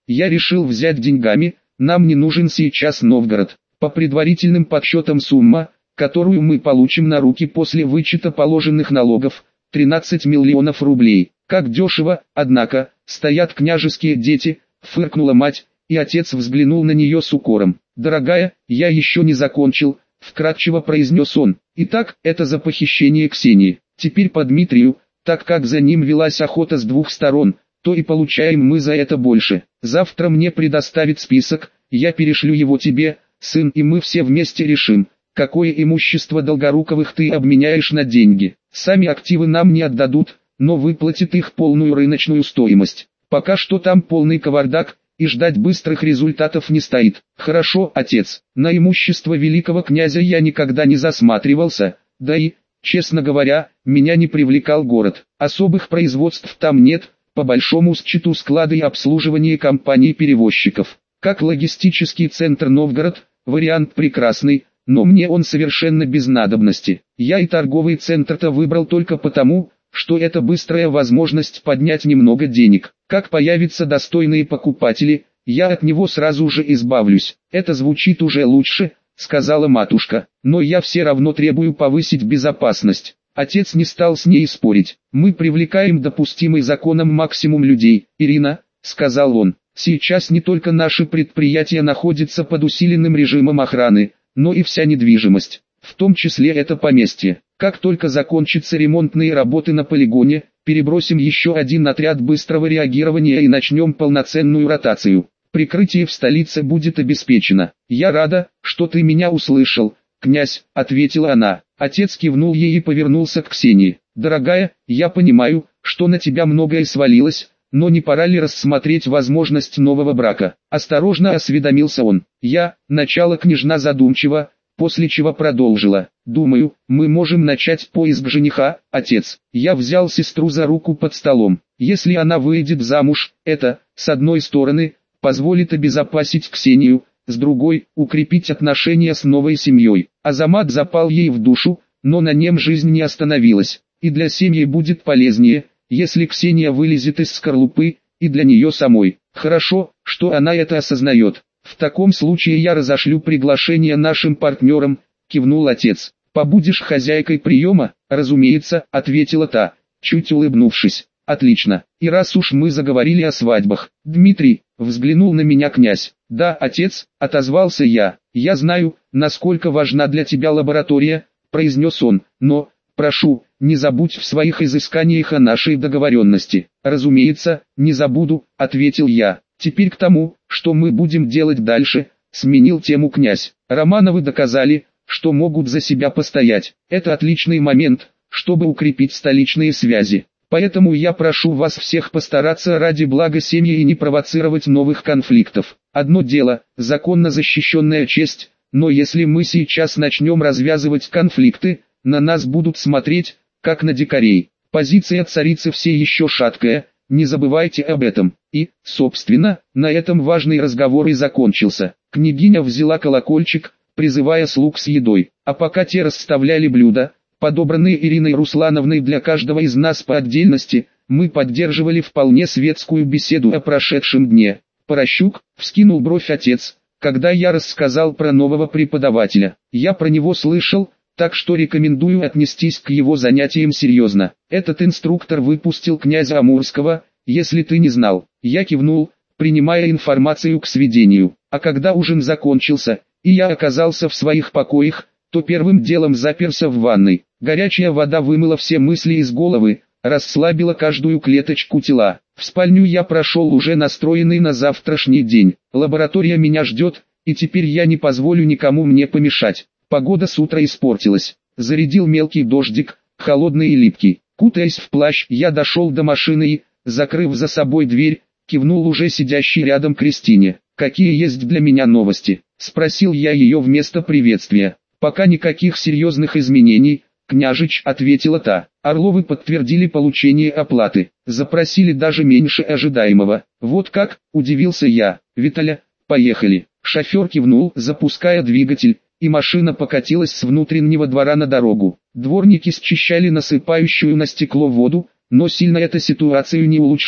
я решил взять деньгами, нам не нужен сейчас Новгород. По предварительным подсчетам сумма, которую мы получим на руки после вычета положенных налогов, тринадцать миллионов рублей. Как дешево, однако, стоят княжеские дети, фыркнула мать, и отец взглянул на нее с укором. «Дорогая, я еще не закончил», — вкратчиво произнес он. «Итак, это за похищение Ксении. Теперь по Дмитрию, так как за ним велась охота с двух сторон, то и получаем мы за это больше. Завтра мне предоставят список, я перешлю его тебе, сын, и мы все вместе решим, какое имущество Долгоруковых ты обменяешь на деньги. Сами активы нам не отдадут, но выплатят их полную рыночную стоимость. Пока что там полный кавардак, и ждать быстрых результатов не стоит. Хорошо, отец, на имущество великого князя я никогда не засматривался, да и, честно говоря, меня не привлекал город. Особых производств там нет, по большому счету склады и обслуживание компаний-перевозчиков. Как логистический центр Новгород, вариант прекрасный, но мне он совершенно без надобности. Я и торговый центр-то выбрал только потому, что это быстрая возможность поднять немного денег. Как появятся достойные покупатели, я от него сразу же избавлюсь. Это звучит уже лучше, сказала матушка, но я все равно требую повысить безопасность. Отец не стал с ней спорить. Мы привлекаем допустимый законом максимум людей. Ирина, сказал он, сейчас не только наши предприятия находятся под усиленным режимом охраны, но и вся недвижимость, в том числе это поместье. Как только закончатся ремонтные работы на полигоне, перебросим еще один отряд быстрого реагирования и начнем полноценную ротацию. Прикрытие в столице будет обеспечено. Я рада, что ты меня услышал, князь, ответила она. Отец кивнул ей и повернулся к Ксении. Дорогая, я понимаю, что на тебя многое свалилось, но не пора ли рассмотреть возможность нового брака? Осторожно осведомился он. Я, начало княжна задумчиво, после чего продолжила. Думаю, мы можем начать поиск жениха, отец. Я взял сестру за руку под столом. Если она выйдет замуж, это, с одной стороны, позволит обезопасить Ксению, с другой, укрепить отношения с новой семьей. Азамат запал ей в душу, но на нем жизнь не остановилась. И для семьи будет полезнее, если Ксения вылезет из скорлупы, и для нее самой. Хорошо, что она это осознает. В таком случае я разошлю приглашение нашим партнерам, кивнул отец. Побудешь хозяйкой приема? Разумеется, ответила та, чуть улыбнувшись. Отлично. И раз уж мы заговорили о свадьбах, Дмитрий, взглянул на меня князь. Да, отец, отозвался я. Я знаю, насколько важна для тебя лаборатория, произнес он, но, прошу, не забудь в своих изысканиях о нашей договоренности. Разумеется, не забуду, ответил я. Теперь к тому, что мы будем делать дальше, сменил тему князь. Романовы доказали, что могут за себя постоять. Это отличный момент, чтобы укрепить столичные связи. Поэтому я прошу вас всех постараться ради блага семьи и не провоцировать новых конфликтов. Одно дело, законно защищенная честь, но если мы сейчас начнем развязывать конфликты, на нас будут смотреть, как на дикарей. Позиция царицы все еще шаткая, не забывайте об этом. И, собственно, на этом важный разговор и закончился. Княгиня взяла колокольчик, призывая слуг с едой, а пока те расставляли блюда, подобранные Ириной Руслановной для каждого из нас по отдельности, мы поддерживали вполне светскую беседу о прошедшем дне. Порощук, вскинул бровь отец, когда я рассказал про нового преподавателя. Я про него слышал, так что рекомендую отнестись к его занятиям серьезно. Этот инструктор выпустил князя Амурского, если ты не знал. Я кивнул, принимая информацию к сведению. А когда ужин закончился, и я оказался в своих покоях, то первым делом заперся в ванной. Горячая вода вымыла все мысли из головы, расслабила каждую клеточку тела. В спальню я прошел уже настроенный на завтрашний день. Лаборатория меня ждет, и теперь я не позволю никому мне помешать. Погода с утра испортилась. Зарядил мелкий дождик, холодный и липкий. Кутаясь в плащ, я дошел до машины и, закрыв за собой дверь, кивнул уже сидящей рядом Кристине. «Какие есть для меня новости?» – спросил я ее вместо приветствия. «Пока никаких серьезных изменений, княжич», – ответила та. Орловы подтвердили получение оплаты, запросили даже меньше ожидаемого. «Вот как?» – удивился я. «Виталя, поехали». Шофер кивнул, запуская двигатель, и машина покатилась с внутреннего двора на дорогу. Дворники счищали насыпающую на стекло воду, но сильно эта ситуацию не улучшала.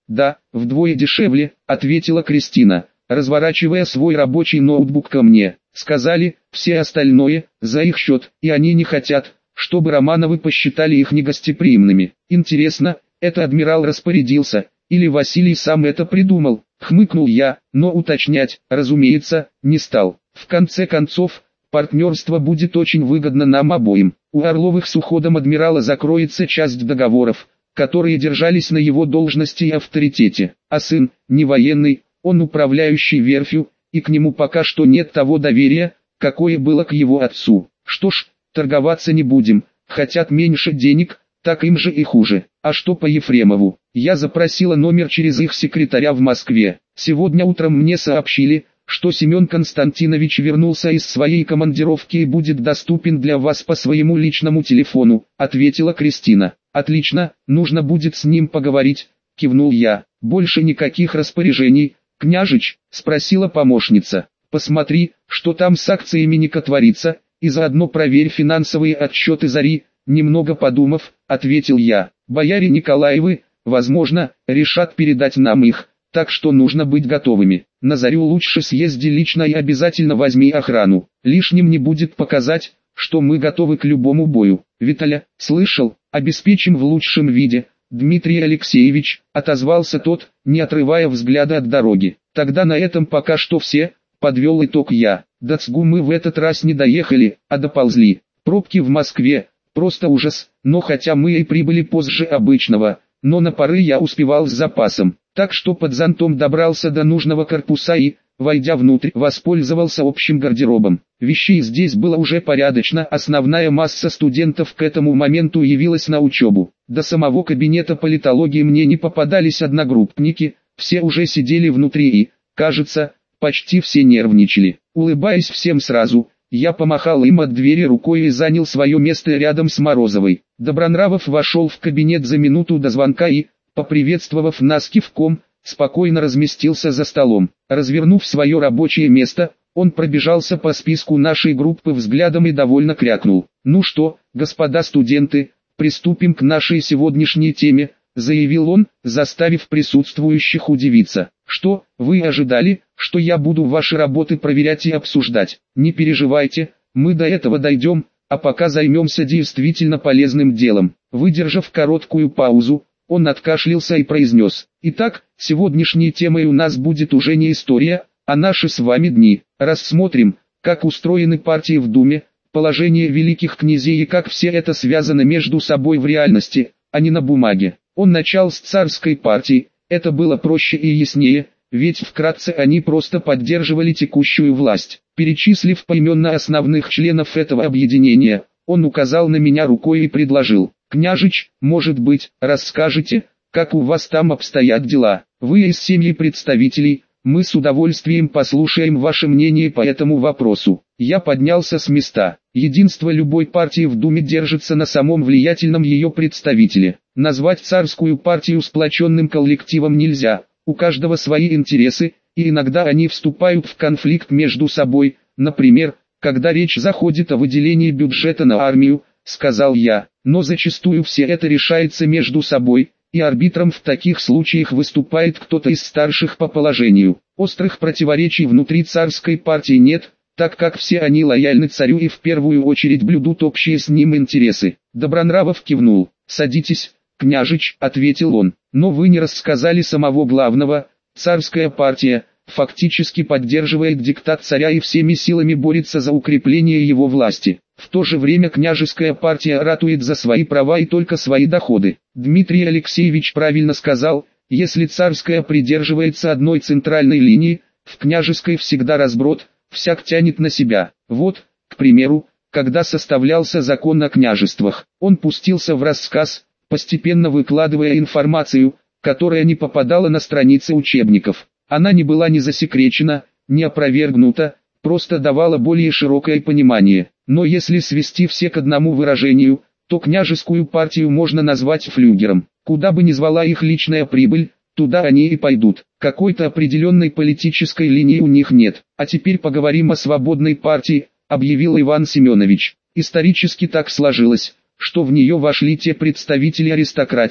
Да, вдвое дешевле, ответила Кристина, разворачивая свой рабочий ноутбук ко мне. Сказали, все остальное, за их счет, и они не хотят, чтобы Романовы посчитали их негостеприимными. Интересно, это адмирал распорядился, или Василий сам это придумал? Хмыкнул я, но уточнять, разумеется, не стал. В конце концов, партнерство будет очень выгодно нам обоим. У Орловых с уходом адмирала закроется часть договоров, которые держались на его должности и авторитете. А сын, не военный, он управляющий верфью, и к нему пока что нет того доверия, какое было к его отцу. Что ж, торговаться не будем, хотят меньше денег, так им же и хуже. А что по Ефремову? Я запросила номер через их секретаря в Москве. Сегодня утром мне сообщили, что Семен Константинович вернулся из своей командировки и будет доступен для вас по своему личному телефону, ответила Кристина. Отлично, нужно будет с ним поговорить, кивнул я. Больше никаких распоряжений, княжич, спросила помощница. Посмотри, что там с акциями Ника творится, и заодно проверь финансовые отчеты Зари. Немного подумав, ответил я. Бояре Николаевы, возможно, решат передать нам их, так что нужно быть готовыми. На Зарю лучше съезди лично и обязательно возьми охрану. Лишним не будет показать, что мы готовы к любому бою. Виталя, слышал, обеспечим в лучшем виде. Дмитрий Алексеевич, отозвался тот, не отрывая взгляда от дороги. Тогда на этом пока что все, подвел итог я. До Цгу мы в этот раз не доехали, а доползли. Пробки в Москве. Просто ужас, но хотя мы и прибыли позже обычного, но на поры я успевал с запасом, так что под зонтом добрался до нужного корпуса и, войдя внутрь, воспользовался общим гардеробом. Вещей здесь было уже порядочно, основная масса студентов к этому моменту явилась на учебу. До самого кабинета политологии мне не попадались одногруппники, все уже сидели внутри и, кажется, почти все нервничали. Улыбаясь всем сразу, я помахал им от двери рукой и занял свое место рядом с Морозовой. Добронравов вошел в кабинет за минуту до звонка и, поприветствовав нас кивком, спокойно разместился за столом. Развернув свое рабочее место, он пробежался по списку нашей группы взглядом и довольно крякнул. «Ну что, господа студенты, приступим к нашей сегодняшней теме», заявил он, заставив присутствующих удивиться. «Что, вы ожидали, что я буду ваши работы проверять и обсуждать? Не переживайте, мы до этого дойдем, а пока займемся действительно полезным делом». Выдержав короткую паузу, он откашлялся и произнес: «Итак, сегодняшней темой у нас будет уже не история, а наши с вами дни. Рассмотрим, как устроены партии в Думе, положение великих князей и как все это связано между собой в реальности, а не на бумаге». Он начал с царской партии, это было проще и яснее, ведь вкратце они просто поддерживали текущую власть. Перечислив поименно основных членов этого объединения, он указал на меня рукой и предложил: «Княжич, может быть, расскажете, как у вас там обстоят дела? Вы из семьи представителей, мы с удовольствием послушаем ваше мнение по этому вопросу». Я поднялся с места. Единство любой партии в Думе держится на самом влиятельном ее представителе. Назвать царскую партию сплоченным коллективом нельзя, у каждого свои интересы, и иногда они вступают в конфликт между собой, например, когда речь заходит о выделении бюджета на армию, сказал я, но зачастую все это решается между собой, и арбитром в таких случаях выступает кто-то из старших по положению. Острых противоречий внутри царской партии нет, так как все они лояльны царю и в первую очередь блюдут общие с ним интересы. Добронравов кивнул. «Садитесь, княжич», — ответил он, — «но вы не рассказали самого главного. Царская партия фактически поддерживает диктат царя и всеми силами борется за укрепление его власти. В то же время княжеская партия ратует за свои права и только свои доходы. Дмитрий Алексеевич правильно сказал, если царская придерживается одной центральной линии, в княжеской всегда разброд, всяк тянет на себя. Вот, к примеру, когда составлялся закон о княжествах, он пустился в рассказ, постепенно выкладывая информацию, которая не попадала на страницы учебников. Она не была ни засекречена, ни опровергнута, просто давала более широкое понимание. Но если свести все к одному выражению, то княжескую партию можно назвать флюгером. Куда бы ни звала их личная прибыль, туда они и пойдут. Какой-то определенной политической линии у них нет. А теперь поговорим о свободной партии, объявил Иван Семенович. Исторически так сложилось, что в нее вошли те представители аристократии,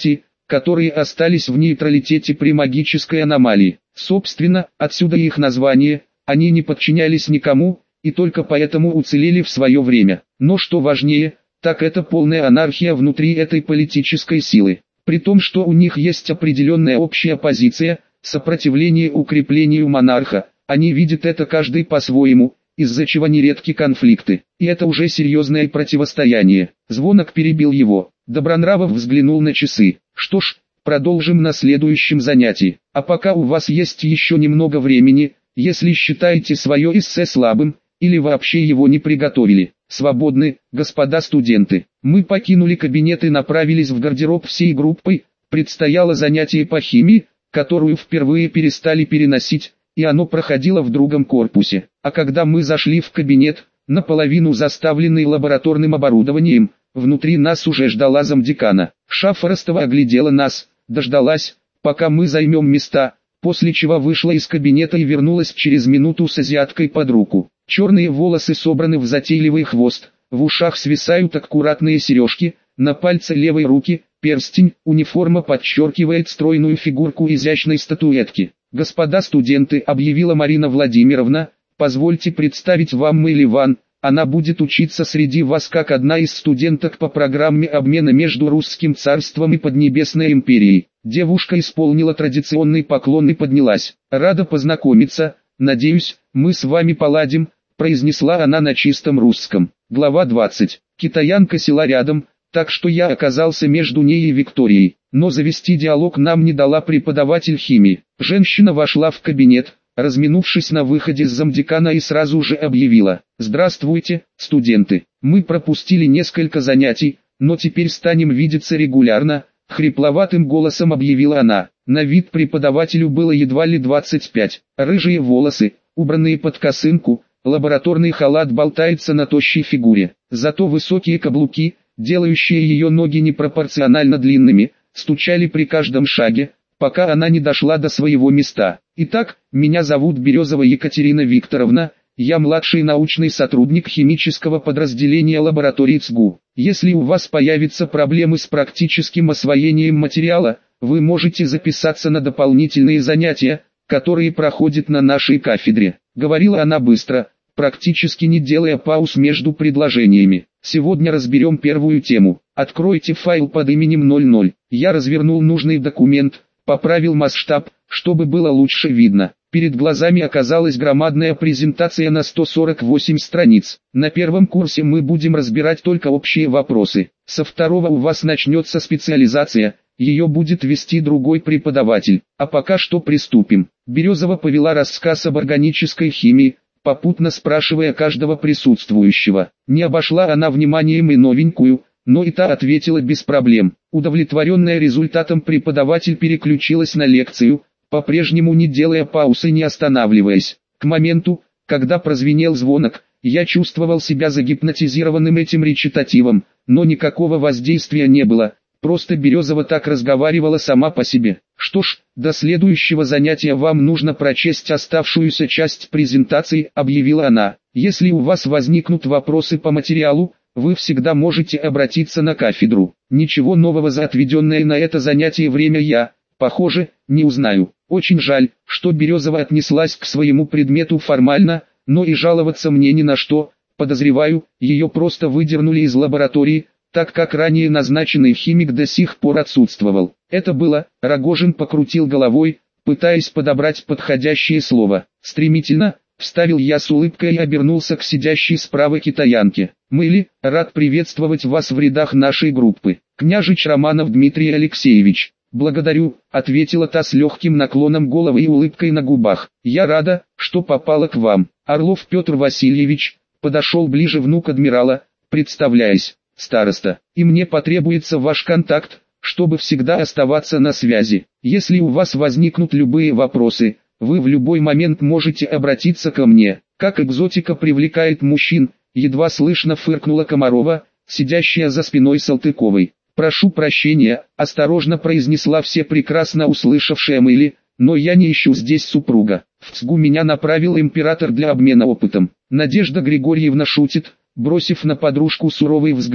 которые остались в нейтралитете при магической аномалии. Собственно, отсюда их название, они не подчинялись никому, и только поэтому уцелели в свое время. Но что важнее, так это полная анархия внутри этой политической силы. При том, что у них есть определенная общая позиция, сопротивление укреплению монарха, они видят это каждый по-своему, из-за чего нередки конфликты. И это уже серьезное противостояние. Звонок перебил его. Добронравов взглянул на часы. Что ж, продолжим на следующем занятии. А пока у вас есть еще немного времени, если считаете свое эссе слабым, или вообще его не приготовили. Свободны, господа студенты. Мы покинули кабинет и направились в гардероб всей группой. Предстояло занятие по химии, которую впервые перестали переносить, и оно проходило в другом корпусе. А когда мы зашли в кабинет, наполовину заставленный лабораторным оборудованием, внутри нас уже ждала замдекана. Шафоростова оглядела нас, дождалась, пока мы займем места, после чего вышла из кабинета и вернулась через минуту с азиаткой под руку. Черные волосы собраны в затейливый хвост, в ушах свисают аккуратные сережки, на пальце левой руки перстень, униформа подчеркивает стройную фигурку изящной статуэтки. «Господа студенты», — объявила Марина Владимировна, — «позвольте представить вам Мэйли Ван, она будет учиться среди вас как одна из студенток по программе обмена между Русским царством и Поднебесной империей». Девушка исполнила традиционный поклон и поднялась. «Рада познакомиться, надеюсь, мы с вами поладим», — произнесла она на чистом русском. Глава двадцать. Китаянка села рядом, так что я оказался между ней и Викторией, но завести диалог нам не дала преподаватель химии. Женщина вошла в кабинет, разминувшись на выходе с замдекана, и сразу же объявила: «Здравствуйте, студенты, мы пропустили несколько занятий, но теперь станем видеться регулярно», — хрипловатым голосом объявила она. На вид преподавателю было едва ли двадцать пять, рыжие волосы, убранные под косынку, лабораторный халат болтается на тощей фигуре, зато высокие каблуки, делающие ее ноги непропорционально длинными, стучали при каждом шаге, пока она не дошла до своего места. «Итак, меня зовут Березова Екатерина Викторовна, я младший научный сотрудник химического подразделения лаборатории ЦГУ. Если у вас появятся проблемы с практическим освоением материала, вы можете записаться на дополнительные занятия, которые проходят на нашей кафедре», — говорила она быстро, практически не делая пауз между предложениями. «Сегодня разберем первую тему. Откройте файл под именем ноль ноль. Я развернул нужный документ, поправил масштаб, чтобы было лучше видно. Перед глазами оказалась громадная презентация на сто сорок восемь страниц. На первом курсе мы будем разбирать только общие вопросы. Со второго у вас начнется специализация, ее будет вести другой преподаватель. А пока что приступим». Березова повела рассказ об органической химии, попутно спрашивая каждого присутствующего. Не обошла она вниманием и новенькую, но и та ответила без проблем. Удовлетворенная результатом, преподаватель переключилась на лекцию, по-прежнему не делая пауз и не останавливаясь. К моменту, когда прозвенел звонок, я чувствовал себя загипнотизированным этим речитативом, но никакого воздействия не было, просто Березова так разговаривала сама по себе. «Что ж, до следующего занятия вам нужно прочесть оставшуюся часть презентации», — объявила она. «Если у вас возникнут вопросы по материалу, вы всегда можете обратиться на кафедру. Ничего нового за отведенное на это занятие время я, похоже, не узнаю». Очень жаль, что Березова отнеслась к своему предмету формально, но и жаловаться мне ни на что. Подозреваю, ее просто выдернули из лаборатории, так как ранее назначенный химик до сих пор отсутствовал. Это было, Рогожин покрутил головой, пытаясь подобрать подходящее слово. Стремительно, вставил я с улыбкой и обернулся к сидящей справа китаянке. «Мэйли, рад приветствовать вас в рядах нашей группы. Княжич Романов Дмитрий Алексеевич». «Благодарю», — ответила та с легким наклоном головы и улыбкой на губах. «Я рада, что попала к вам». Орлов Петр Васильевич, подошел ближе внук адмирала, представляясь: «Староста, и мне потребуется ваш контакт, чтобы всегда оставаться на связи. Если у вас возникнут любые вопросы, вы в любой момент можете обратиться ко мне». «Как экзотика привлекает мужчин», — едва слышно фыркнула Комарова, сидящая за спиной Салтыковой. «Прошу прощения», — осторожно произнесла все прекрасно услышавшая Мэйли, «но я не ищу здесь супруга. В ЦГУ меня направил император для обмена опытом». Надежда Григорьевна шутит, бросив на подружку суровый взгляд,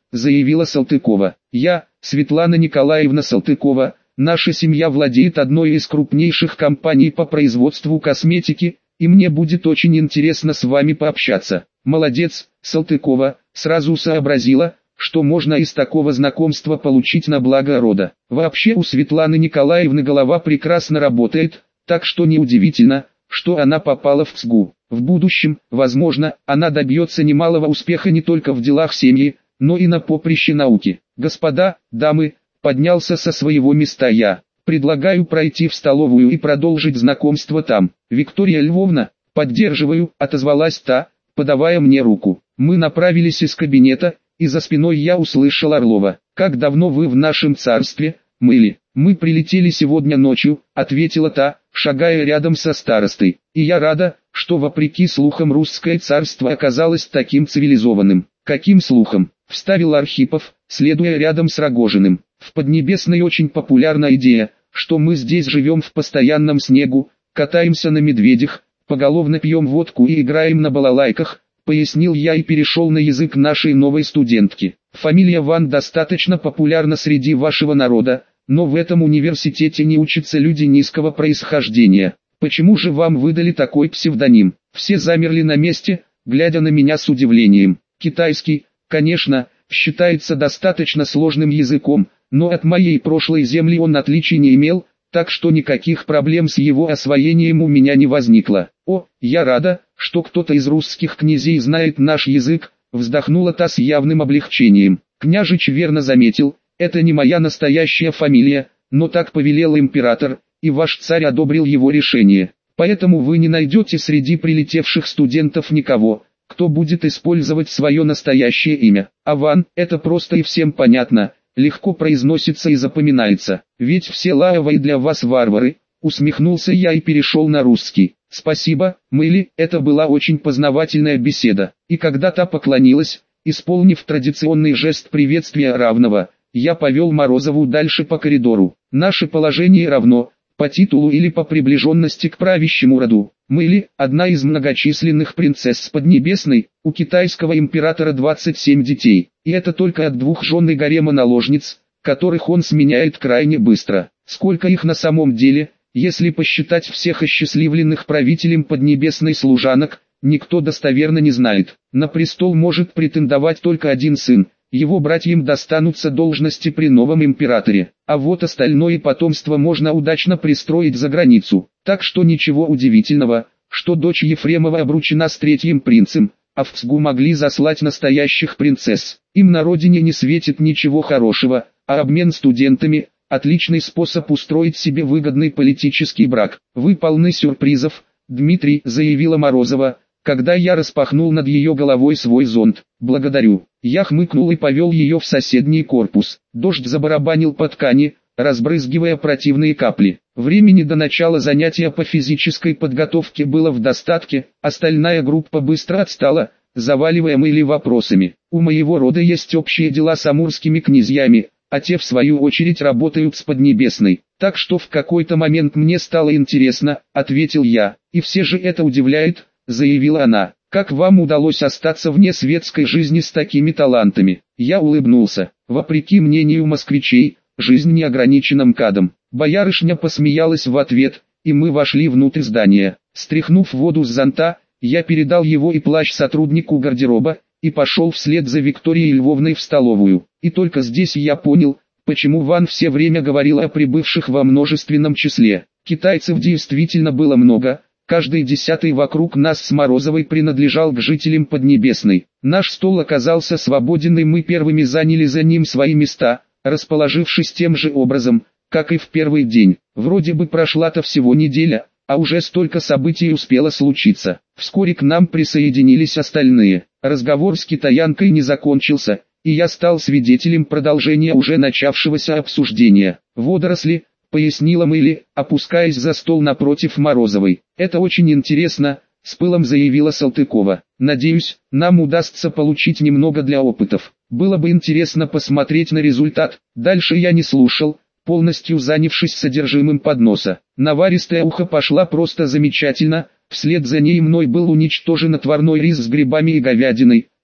заявила Салтыкова. «Я, Светлана Николаевна Салтыкова, наша семья владеет одной из крупнейших компаний по производству косметики, и мне будет очень интересно с вами пообщаться». «Молодец, Салтыкова», сразу сообразила, что можно из такого знакомства получить на благо рода. Вообще у Светланы Николаевны голова прекрасно работает, так что неудивительно, что она попала в ЦГУ. В будущем, возможно, она добьется немалого успеха не только в делах семьи, но и на поприще науки. «Господа, дамы», поднялся со своего места я, «предлагаю пройти в столовую и продолжить знакомство там». «Виктория Львовна, поддерживаю», отозвалась та, подавая мне руку. Мы направились из кабинета, и за спиной я услышал Орлова. «Как давно вы в нашем царстве, Мыли?» «Мы прилетели сегодня ночью», ответила та, шагая рядом со старостой. «И я рада, что вопреки слухам русское царство оказалось таким цивилизованным». «Каким слухам?» вставил Архипов, следуя рядом с Рогожиным. «В Поднебесной очень популярна идея, что мы здесь живем в постоянном снегу, катаемся на медведях, поголовно пьем водку и играем на балалайках», пояснил я и перешел на язык нашей новой студентки. «Фамилия Ван достаточно популярна среди вашего народа, но в этом университете не учатся люди низкого происхождения. Почему же вам выдали такой псевдоним?» Все замерли на месте, глядя на меня с удивлением. Китайский, конечно, считается достаточно сложным языком, но от моей прошлой земли он отличий не имел, так что никаких проблем с его освоением у меня не возникло. «О, я рада, что кто-то из русских князей знает наш язык», вздохнула та с явным облегчением. «Княжич верно заметил, это не моя настоящая фамилия, но так повелел император, и ваш царь одобрил его решение. Поэтому вы не найдете среди прилетевших студентов никого, кто будет использовать свое настоящее имя. А Ван, это просто и всем понятно, легко произносится и запоминается. Ведь все лаевые для вас варвары», усмехнулся я и перешел на русский. «Спасибо, Мыли, это была очень познавательная беседа». И когда та поклонилась, исполнив традиционный жест приветствия равного, я повел Морозову дальше по коридору. «Наше положение равно, по титулу или по приближенности к правящему роду. Мыли, одна из многочисленных принцесс Поднебесной, у китайского императора двадцать семь детей, и это только от двух жен и гарема наложниц, которых он сменяет крайне быстро. Сколько их на самом деле, если посчитать всех осчастливленных правителем Поднебесной служанок, никто достоверно не знает. На престол может претендовать только один сын, его братьям достанутся должности при новом императоре, а вот остальное потомство можно удачно пристроить за границу. Так что ничего удивительного, что дочь Ефремова обручена с третьим принцем, а в ЦГУ могли заслать настоящих принцесс. Им на родине не светит ничего хорошего, а обмен студентами – отличный способ устроить себе выгодный политический брак. «Вы полны сюрпризов, Дмитрий», заявила Морозова, когда я распахнул над ее головой свой зонт. «Благодарю». Я хмыкнул и повел ее в соседний корпус. Дождь забарабанил по ткани, разбрызгивая противные капли. Времени до начала занятия по физической подготовке было в достатке, остальная группа быстро отстала, заваливая Мыли вопросами. «У моего рода есть общие дела с амурскими князьями, а те в свою очередь работают с Поднебесной. Так что в какой-то момент мне стало интересно», ответил я. «И все же это удивляет», заявила она. «Как вам удалось остаться вне светской жизни с такими талантами?» Я улыбнулся. Вопреки мнению москвичей, жизнь не ограничена МКАДом. Боярышня посмеялась в ответ, и мы вошли внутрь здания. Стряхнув воду с зонта, я передал его и плащ сотруднику гардероба, и пошел вслед за Викторией Львовной в столовую. И только здесь я понял, почему Ван все время говорил о прибывших во множественном числе. Китайцев действительно было много. Каждый десятый вокруг нас с Морозовой принадлежал к жителям Поднебесной. Наш стол оказался свободен, и мы первыми заняли за ним свои места, расположившись тем же образом, как и в первый день. Вроде бы прошла-то всего неделя, а уже столько событий успело случиться. Вскоре к нам присоединились остальные. Разговор с китаянкой не закончился, и я стал свидетелем продолжения уже начавшегося обсуждения. «Водоросли», — пояснила Мыли, опускаясь за стол напротив Морозовой. «Это очень интересно», — с пылом заявила Салтыкова. «Надеюсь, нам удастся получить немного для опытов. Было бы интересно посмотреть на результат». Дальше я не слушал, полностью занявшись содержимым подноса. Наваристая уха пошла просто замечательно, вслед за ней мной был уничтожен отварной рис с грибами и говядиной,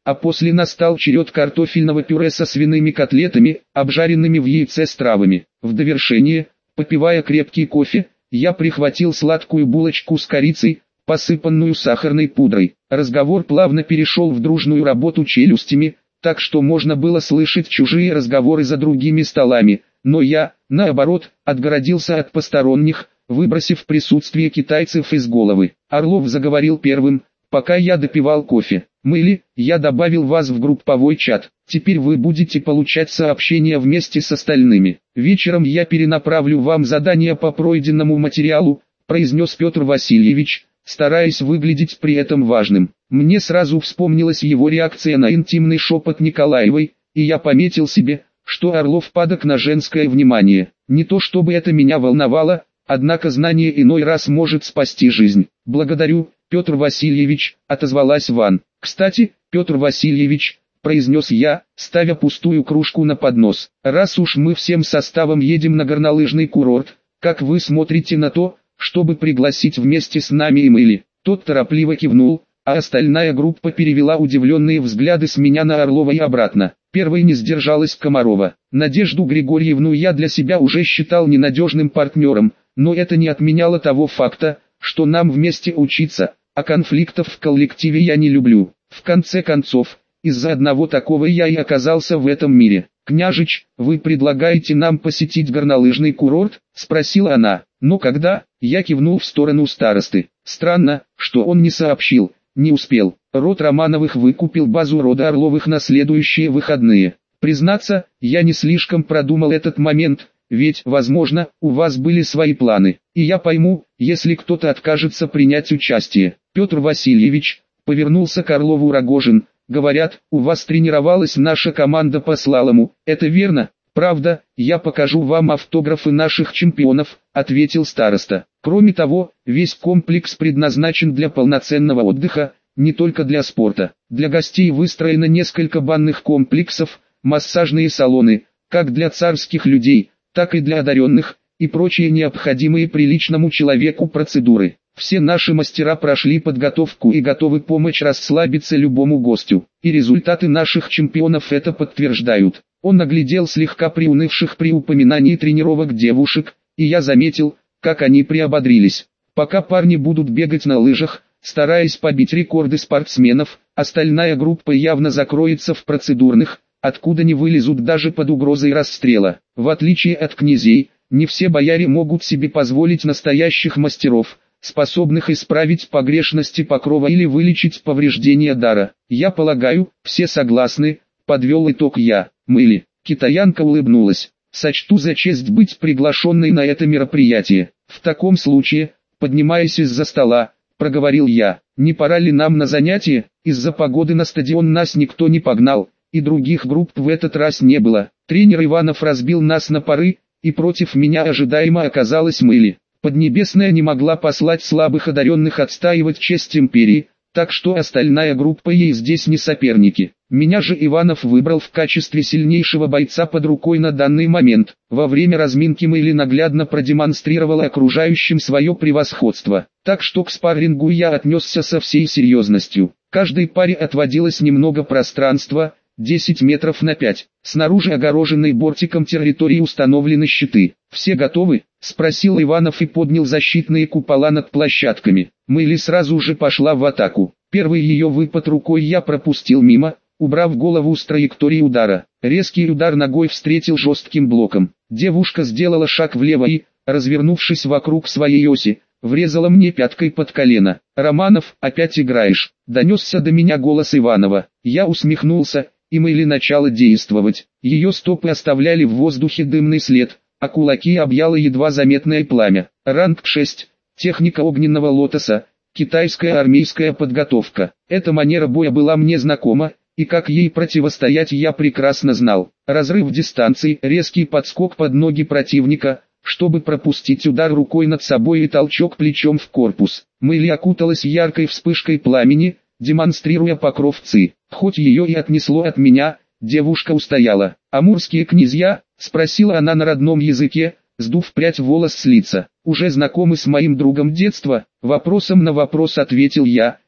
а после настал черед картофельного пюре со свиными котлетами, обжаренными в яйце с травами. В довершение, попивая крепкий кофе, я прихватил сладкую булочку с корицей, посыпанную сахарной пудрой. Разговор плавно перешел в дружную работу челюстями, так что можно было слышать чужие разговоры за другими столами, но я, наоборот, отгородился от посторонних, выбросив присутствие китайцев из головы. Орлов заговорил первым, пока я допивал кофе. «Мэйли, я добавил вас в групповой чат, теперь вы будете получать сообщения вместе с остальными. Вечером я перенаправлю вам задание по пройденному материалу», произнес Петр Васильевич, стараясь выглядеть при этом важным. Мне сразу вспомнилась его реакция на интимный шепот Николаевой, и я пометил себе, что Орлов падок на женское внимание. Не то чтобы это меня волновало, однако знание иной раз может спасти жизнь. «Благодарю, Петр Васильевич», — отозвалась Ван. «Кстати, Петр Васильевич», — произнес я, ставя пустую кружку на поднос, «раз уж мы всем составом едем на горнолыжный курорт, как вы смотрите на то, чтобы пригласить вместе с нами и Мэйли?» Тот торопливо кивнул, а остальная группа перевела удивленные взгляды с меня на Орлова и обратно. Первой не сдержалась Комарова. Надежду Григорьевну я для себя уже считал ненадежным партнером, но это не отменяло того факта, что нам вместе учиться, а конфликтов в коллективе я не люблю. В конце концов, из-за одного такого я и оказался в этом мире. «Княжич, вы предлагаете нам посетить горнолыжный курорт?» – спросила она. «Но когда?» – я кивнул в сторону старосты. Странно, что он не сообщил, не успел. Род Романовых выкупил базу рода Орловых на следующие выходные. Признаться, я не слишком продумал этот момент, ведь, возможно, у вас были свои планы, и я пойму, если кто-то откажется принять участие. Петр Васильевич, повернулся к Орлову Рогожин, говорят, у вас тренировалась наша команда по слалому, это верно? Правда, я покажу вам автографы наших чемпионов, ответил староста. Кроме того, весь комплекс предназначен для полноценного отдыха, не только для спорта. Для гостей выстроено несколько банных комплексов, массажные салоны, как для царских людей, так и для одаренных, и прочие необходимые приличному человеку процедуры. Все наши мастера прошли подготовку и готовы помочь расслабиться любому гостю. И результаты наших чемпионов это подтверждают. Он оглядел слегка приунывших при упоминании тренировок девушек, и я заметил, как они приободрились. Пока парни будут бегать на лыжах, стараясь побить рекорды спортсменов, остальная группа явно закроется в процедурных, откуда не вылезут даже под угрозой расстрела. В отличие от князей, не все бояре могут себе позволить настоящих мастеров, способных исправить погрешности покрова или вылечить повреждения дара. Я полагаю, все согласны, подвел итог я. Мэйли. Китаянка улыбнулась. Сочту за честь быть приглашенной на это мероприятие. В таком случае, поднимаясь из-за стола, проговорил я, не пора ли нам на занятие? Из-за погоды на стадион нас никто не погнал, и других групп в этот раз не было. Тренер Иванов разбил нас на пары, и против меня ожидаемо оказалась Мэйли. Поднебесная не могла послать слабых одаренных отстаивать честь империи, так что остальная группа ей здесь не соперники. Меня же Иванов выбрал в качестве сильнейшего бойца под рукой на данный момент. Во время разминки Мэйли наглядно продемонстрировала окружающим свое превосходство. Так что к спаррингу я отнесся со всей серьезностью. Каждой паре отводилось немного пространства, десять метров на пять. Снаружи огороженной бортиком территории установлены щиты. «Все готовы?» – спросил Иванов и поднял защитные купола над площадками. Мэйли сразу же пошла в атаку. Первый ее выпад рукой я пропустил мимо, убрав голову с траектории удара. Резкий удар ногой встретил жестким блоком. Девушка сделала шаг влево и, развернувшись вокруг своей оси, врезала мне пяткой под колено. «Романов, опять играешь?» – донесся до меня голос Иванова. Я усмехнулся, и Мэйли начала действовать. Ее стопы оставляли в воздухе дымный след, а кулаки объяло едва заметное пламя. Ранг шесть. Техника огненного лотоса. Китайская армейская подготовка. Эта манера боя была мне знакома, и как ей противостоять я прекрасно знал. Разрыв дистанции, резкий подскок под ноги противника, чтобы пропустить удар рукой над собой и толчок плечом в корпус. Мэйли окуталась яркой вспышкой пламени, демонстрируя покров ци. Хоть ее и отнесло от меня, девушка устояла. «Амурские князья?» – спросила она на родном языке, сдув прядь волос с лица. «Уже знакомы с моим другом детства?» Вопросом на вопрос ответил я,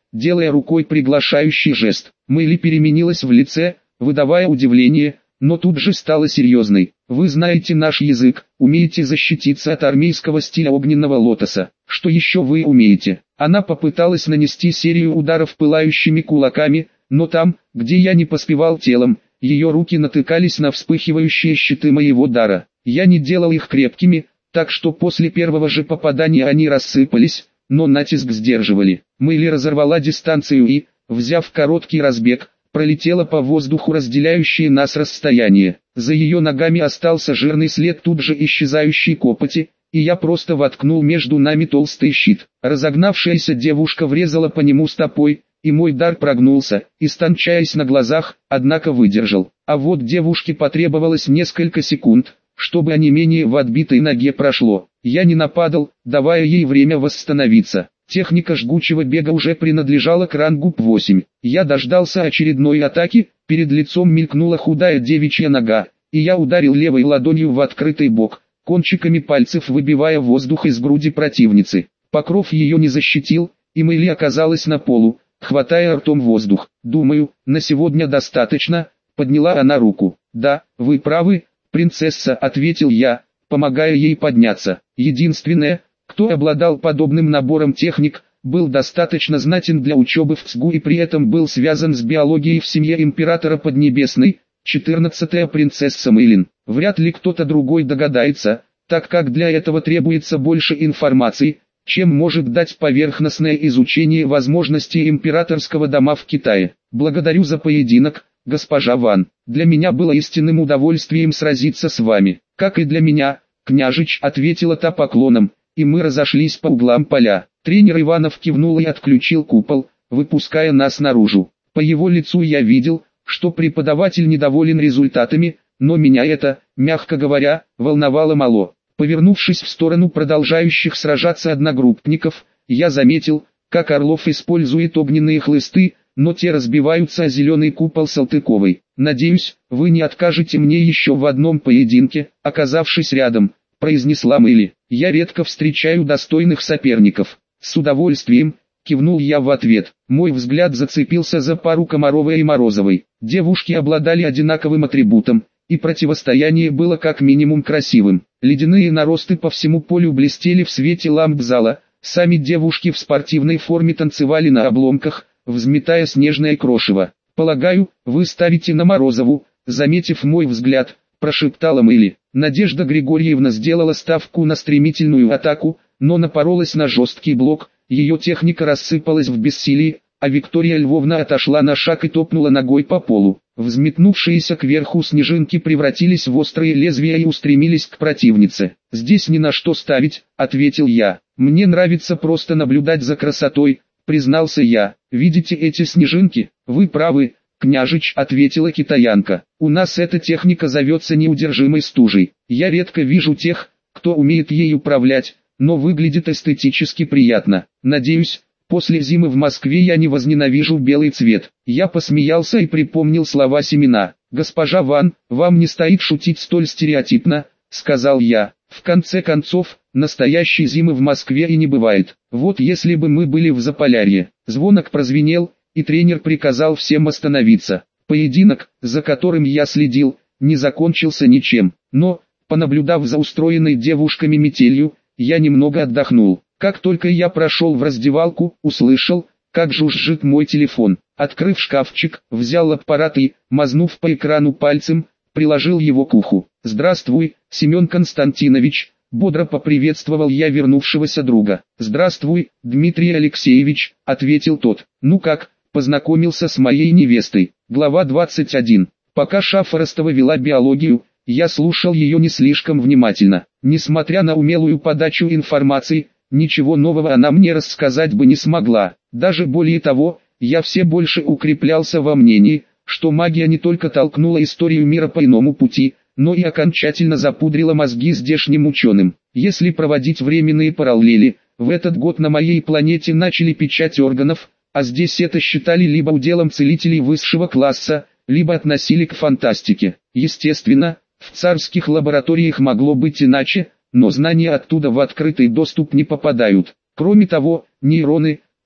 делая рукой приглашающий жест. Мэйли переменилась в лице, выдавая удивление, но тут же стала серьезной. «Вы знаете наш язык, умеете защититься от армейского стиля огненного лотоса. Что еще вы умеете?» Она попыталась нанести серию ударов пылающими кулаками, но там, где я не поспевал телом, ее руки натыкались на вспыхивающие щиты моего дара. Я не делал их крепкими, так что после первого же попадания они рассыпались, но натиск сдерживали. Мэйли разорвала дистанцию и, взяв короткий разбег, пролетела по воздуху разделяющее нас расстояние. За ее ногами остался жирный след тут же исчезающей копоти, и я просто воткнул между нами толстый щит. Разогнавшаяся девушка врезала по нему стопой, и мой дар прогнулся, истончаясь на глазах, однако выдержал. А вот девушке потребовалось несколько секунд, чтобы онемение в отбитой ноге прошло. Я не нападал, давая ей время восстановиться. Техника жгучего бега уже принадлежала к рангу восемь. Я дождался очередной атаки, перед лицом мелькнула худая девичья нога, и я ударил левой ладонью в открытый бок, кончиками пальцев выбивая воздух из груди противницы. Покров ее не защитил, и Мэйли оказалась на полу, хватая ртом воздух. «Думаю, на сегодня достаточно», — подняла она руку. «Да, вы правы, принцесса», — ответил я, помогая ей подняться. Единственное, кто обладал подобным набором техник, был достаточно знатен для учебы в ЦГУ и при этом был связан с биологией в семье императора Поднебесной, четырнадцатая принцесса Мэйлин. Вряд ли кто-то другой догадается, так как для этого требуется больше информации, чем может дать поверхностное изучение возможностей императорского дома в Китае. «Благодарю за поединок, госпожа Ван. Для меня было истинным удовольствием сразиться с вами». «Как и для меня, княжич», — ответила та поклоном, и мы разошлись по углам поля. Тренер Иванов кивнул и отключил купол, выпуская нас наружу. По его лицу я видел, что преподаватель недоволен результатами, но меня это, мягко говоря, волновало мало. Повернувшись в сторону продолжающих сражаться одногруппников, я заметил, как Орлов использует огненные хлысты, но те разбиваются о зеленый купол Салтыковой. «Надеюсь, вы не откажете мне еще в одном поединке, оказавшись рядом», — произнесла Мэйли. «Я редко встречаю достойных соперников». «С удовольствием», — кивнул я в ответ. Мой взгляд зацепился за пару Комаровой и Морозовой. Девушки обладали одинаковым атрибутом, и противостояние было как минимум красивым. Ледяные наросты по всему полю блестели в свете ламп зала, сами девушки в спортивной форме танцевали на обломках, взметая снежное крошево. «Полагаю, вы ставите на Морозову», — заметив мой взгляд, прошептала Мэйли. Надежда Григорьевна сделала ставку на стремительную атаку, но напоролась на жесткий блок, ее техника рассыпалась в бессилии, а Виктория Львовна отошла на шаг и топнула ногой по полу. Взметнувшиеся кверху снежинки превратились в острые лезвия и устремились к противнице. «Здесь ни на что ставить», — ответил я. «Мне нравится просто наблюдать за красотой», — признался я. «Видите эти снежинки? Вы правы, княжич», — ответила китаянка. «У нас эта техника зовется неудержимой стужей. Я редко вижу тех, кто умеет ей управлять, но выглядит эстетически приятно. Надеюсь, после зимы в Москве я не возненавижу белый цвет». Я посмеялся и припомнил слова Семена. «Госпожа Ван, вам не стоит шутить столь стереотипно», — сказал я. «В конце концов, настоящей зимы в Москве и не бывает. Вот если бы мы были в Заполярье». Звонок прозвенел, и тренер приказал всем остановиться. Поединок, за которым я следил, не закончился ничем. Но, понаблюдав за устроенной девушками метелью, я немного отдохнул. Как только я прошел в раздевалку, услышал, как жужжит мой телефон. Открыв шкафчик, взял аппарат и, мазнув по экрану пальцем, приложил его к уху. «Здравствуй, Семен Константинович», — бодро поприветствовал я вернувшегося друга. «Здравствуй, Дмитрий Алексеевич», — ответил тот. «Ну как, познакомился с моей невестой?» Глава двадцать один. Пока Шафоростова вела биологию, я слушал ее не слишком внимательно. Несмотря на умелую подачу информации, ничего нового она мне рассказать бы не смогла. Даже более того, я все больше укреплялся во мнении, что магия не только толкнула историю мира по иному пути, но и окончательно запудрила мозги здешним ученым. Если проводить временные параллели, в этот год на моей планете начали печать органов, а здесь это считали либо уделом целителей высшего класса, либо относили к фантастике. Естественно, в царских лабораториях могло быть иначе, но знания оттуда в открытый доступ не попадают. Кроме того, нейроны,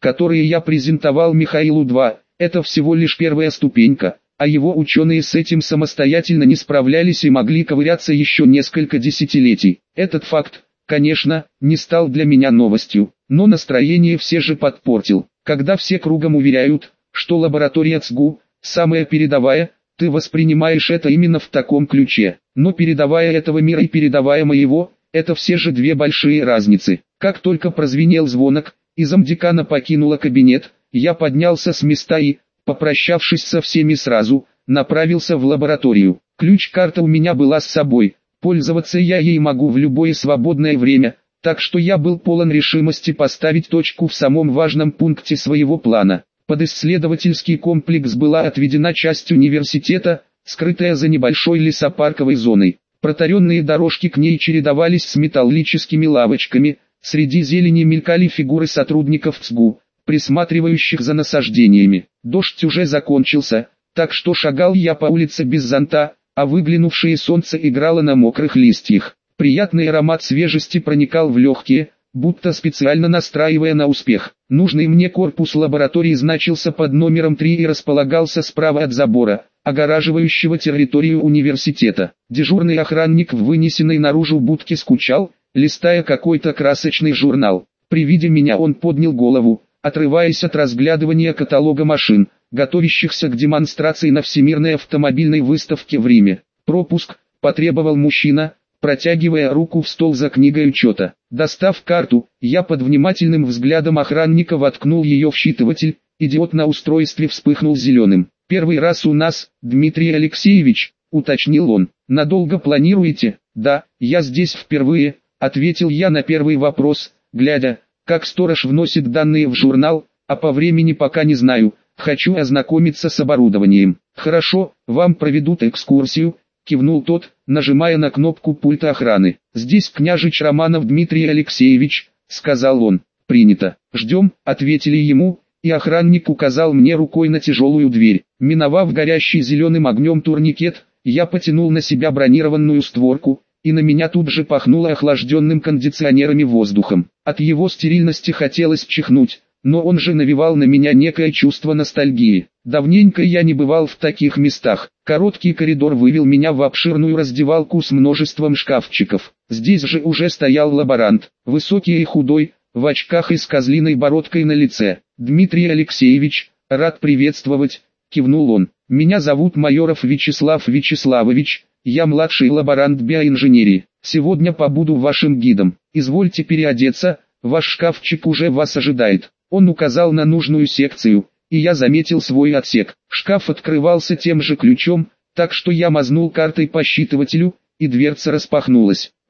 которые я презентовал Михаилу-два, это всего лишь первая ступенька, а его ученые с этим самостоятельно не справлялись и могли ковыряться еще несколько десятилетий. Этот факт, конечно, не стал для меня новостью, но настроение все же подпортил. Когда все кругом уверяют, что лаборатория ЦГУ – самая передовая, ты воспринимаешь это именно в таком ключе. Но передовая этого мира и передовая моего – это все же две большие разницы. Как только прозвенел звонок, и замдекана покинула кабинет, я поднялся с места и, попрощавшись со всеми сразу, направился в лабораторию. Ключ-карта у меня была с собой, пользоваться я ей могу в любое свободное время, так что я был полон решимости поставить точку в самом важном пункте своего плана. Под исследовательский комплекс была отведена часть университета, скрытая за небольшой лесопарковой зоной. Протаренные дорожки к ней чередовались с металлическими лавочками, среди зелени мелькали фигуры сотрудников ЦГУ, присматривающих за насаждениями. Дождь уже закончился, так что шагал я по улице без зонта, а выглянувшее солнце играло на мокрых листьях. Приятный аромат свежести проникал в легкие, будто специально настраивая на успех. Нужный мне корпус лаборатории значился под номером три и располагался справа от забора, огораживающего территорию университета. Дежурный охранник в вынесенной наружу будке скучал, листая какой-то красочный журнал. При виде меня он поднял голову, отрываясь от разглядывания каталога машин, готовящихся к демонстрации на Всемирной автомобильной выставке в Риме. «Пропуск», – потребовал мужчина, протягивая руку в стол за книгой учета. Достав карту, я под внимательным взглядом охранника воткнул ее в считыватель, идиот на устройстве вспыхнул зеленым. «Первый раз у нас, Дмитрий Алексеевич», – уточнил он. «Надолго планируете?» «Да, я здесь впервые», – ответил я на первый вопрос, глядя, как сторож вносит данные в журнал, а по времени пока не знаю, хочу ознакомиться с оборудованием. «Хорошо, вам проведут экскурсию», — кивнул тот, нажимая на кнопку пульта охраны. «Здесь княжич Романов Дмитрий Алексеевич», — сказал он. «Принято. Ждем», — ответили ему, и охранник указал мне рукой на тяжелую дверь. Миновав горящий зеленым огнем турникет, я потянул на себя бронированную створку, и на меня тут же пахнуло охлажденным кондиционерами воздухом. От его стерильности хотелось чихнуть, но он же навевал на меня некое чувство ностальгии. Давненько я не бывал в таких местах. Короткий коридор вывел меня в обширную раздевалку с множеством шкафчиков. Здесь же уже стоял лаборант, высокий и худой, в очках и с козлиной бородкой на лице. «Дмитрий Алексеевич, рад приветствовать», — кивнул он. «Меня зовут Майоров Вячеслав Вячеславович, я младший лаборант биоинженерии. Сегодня побуду вашим гидом. Извольте переодеться, ваш шкафчик уже вас ожидает». Он указал на нужную секцию, и я заметил свой отсек. Шкаф открывался тем же ключом, так что я мазнул картой по считывателю, и дверца распахнулась.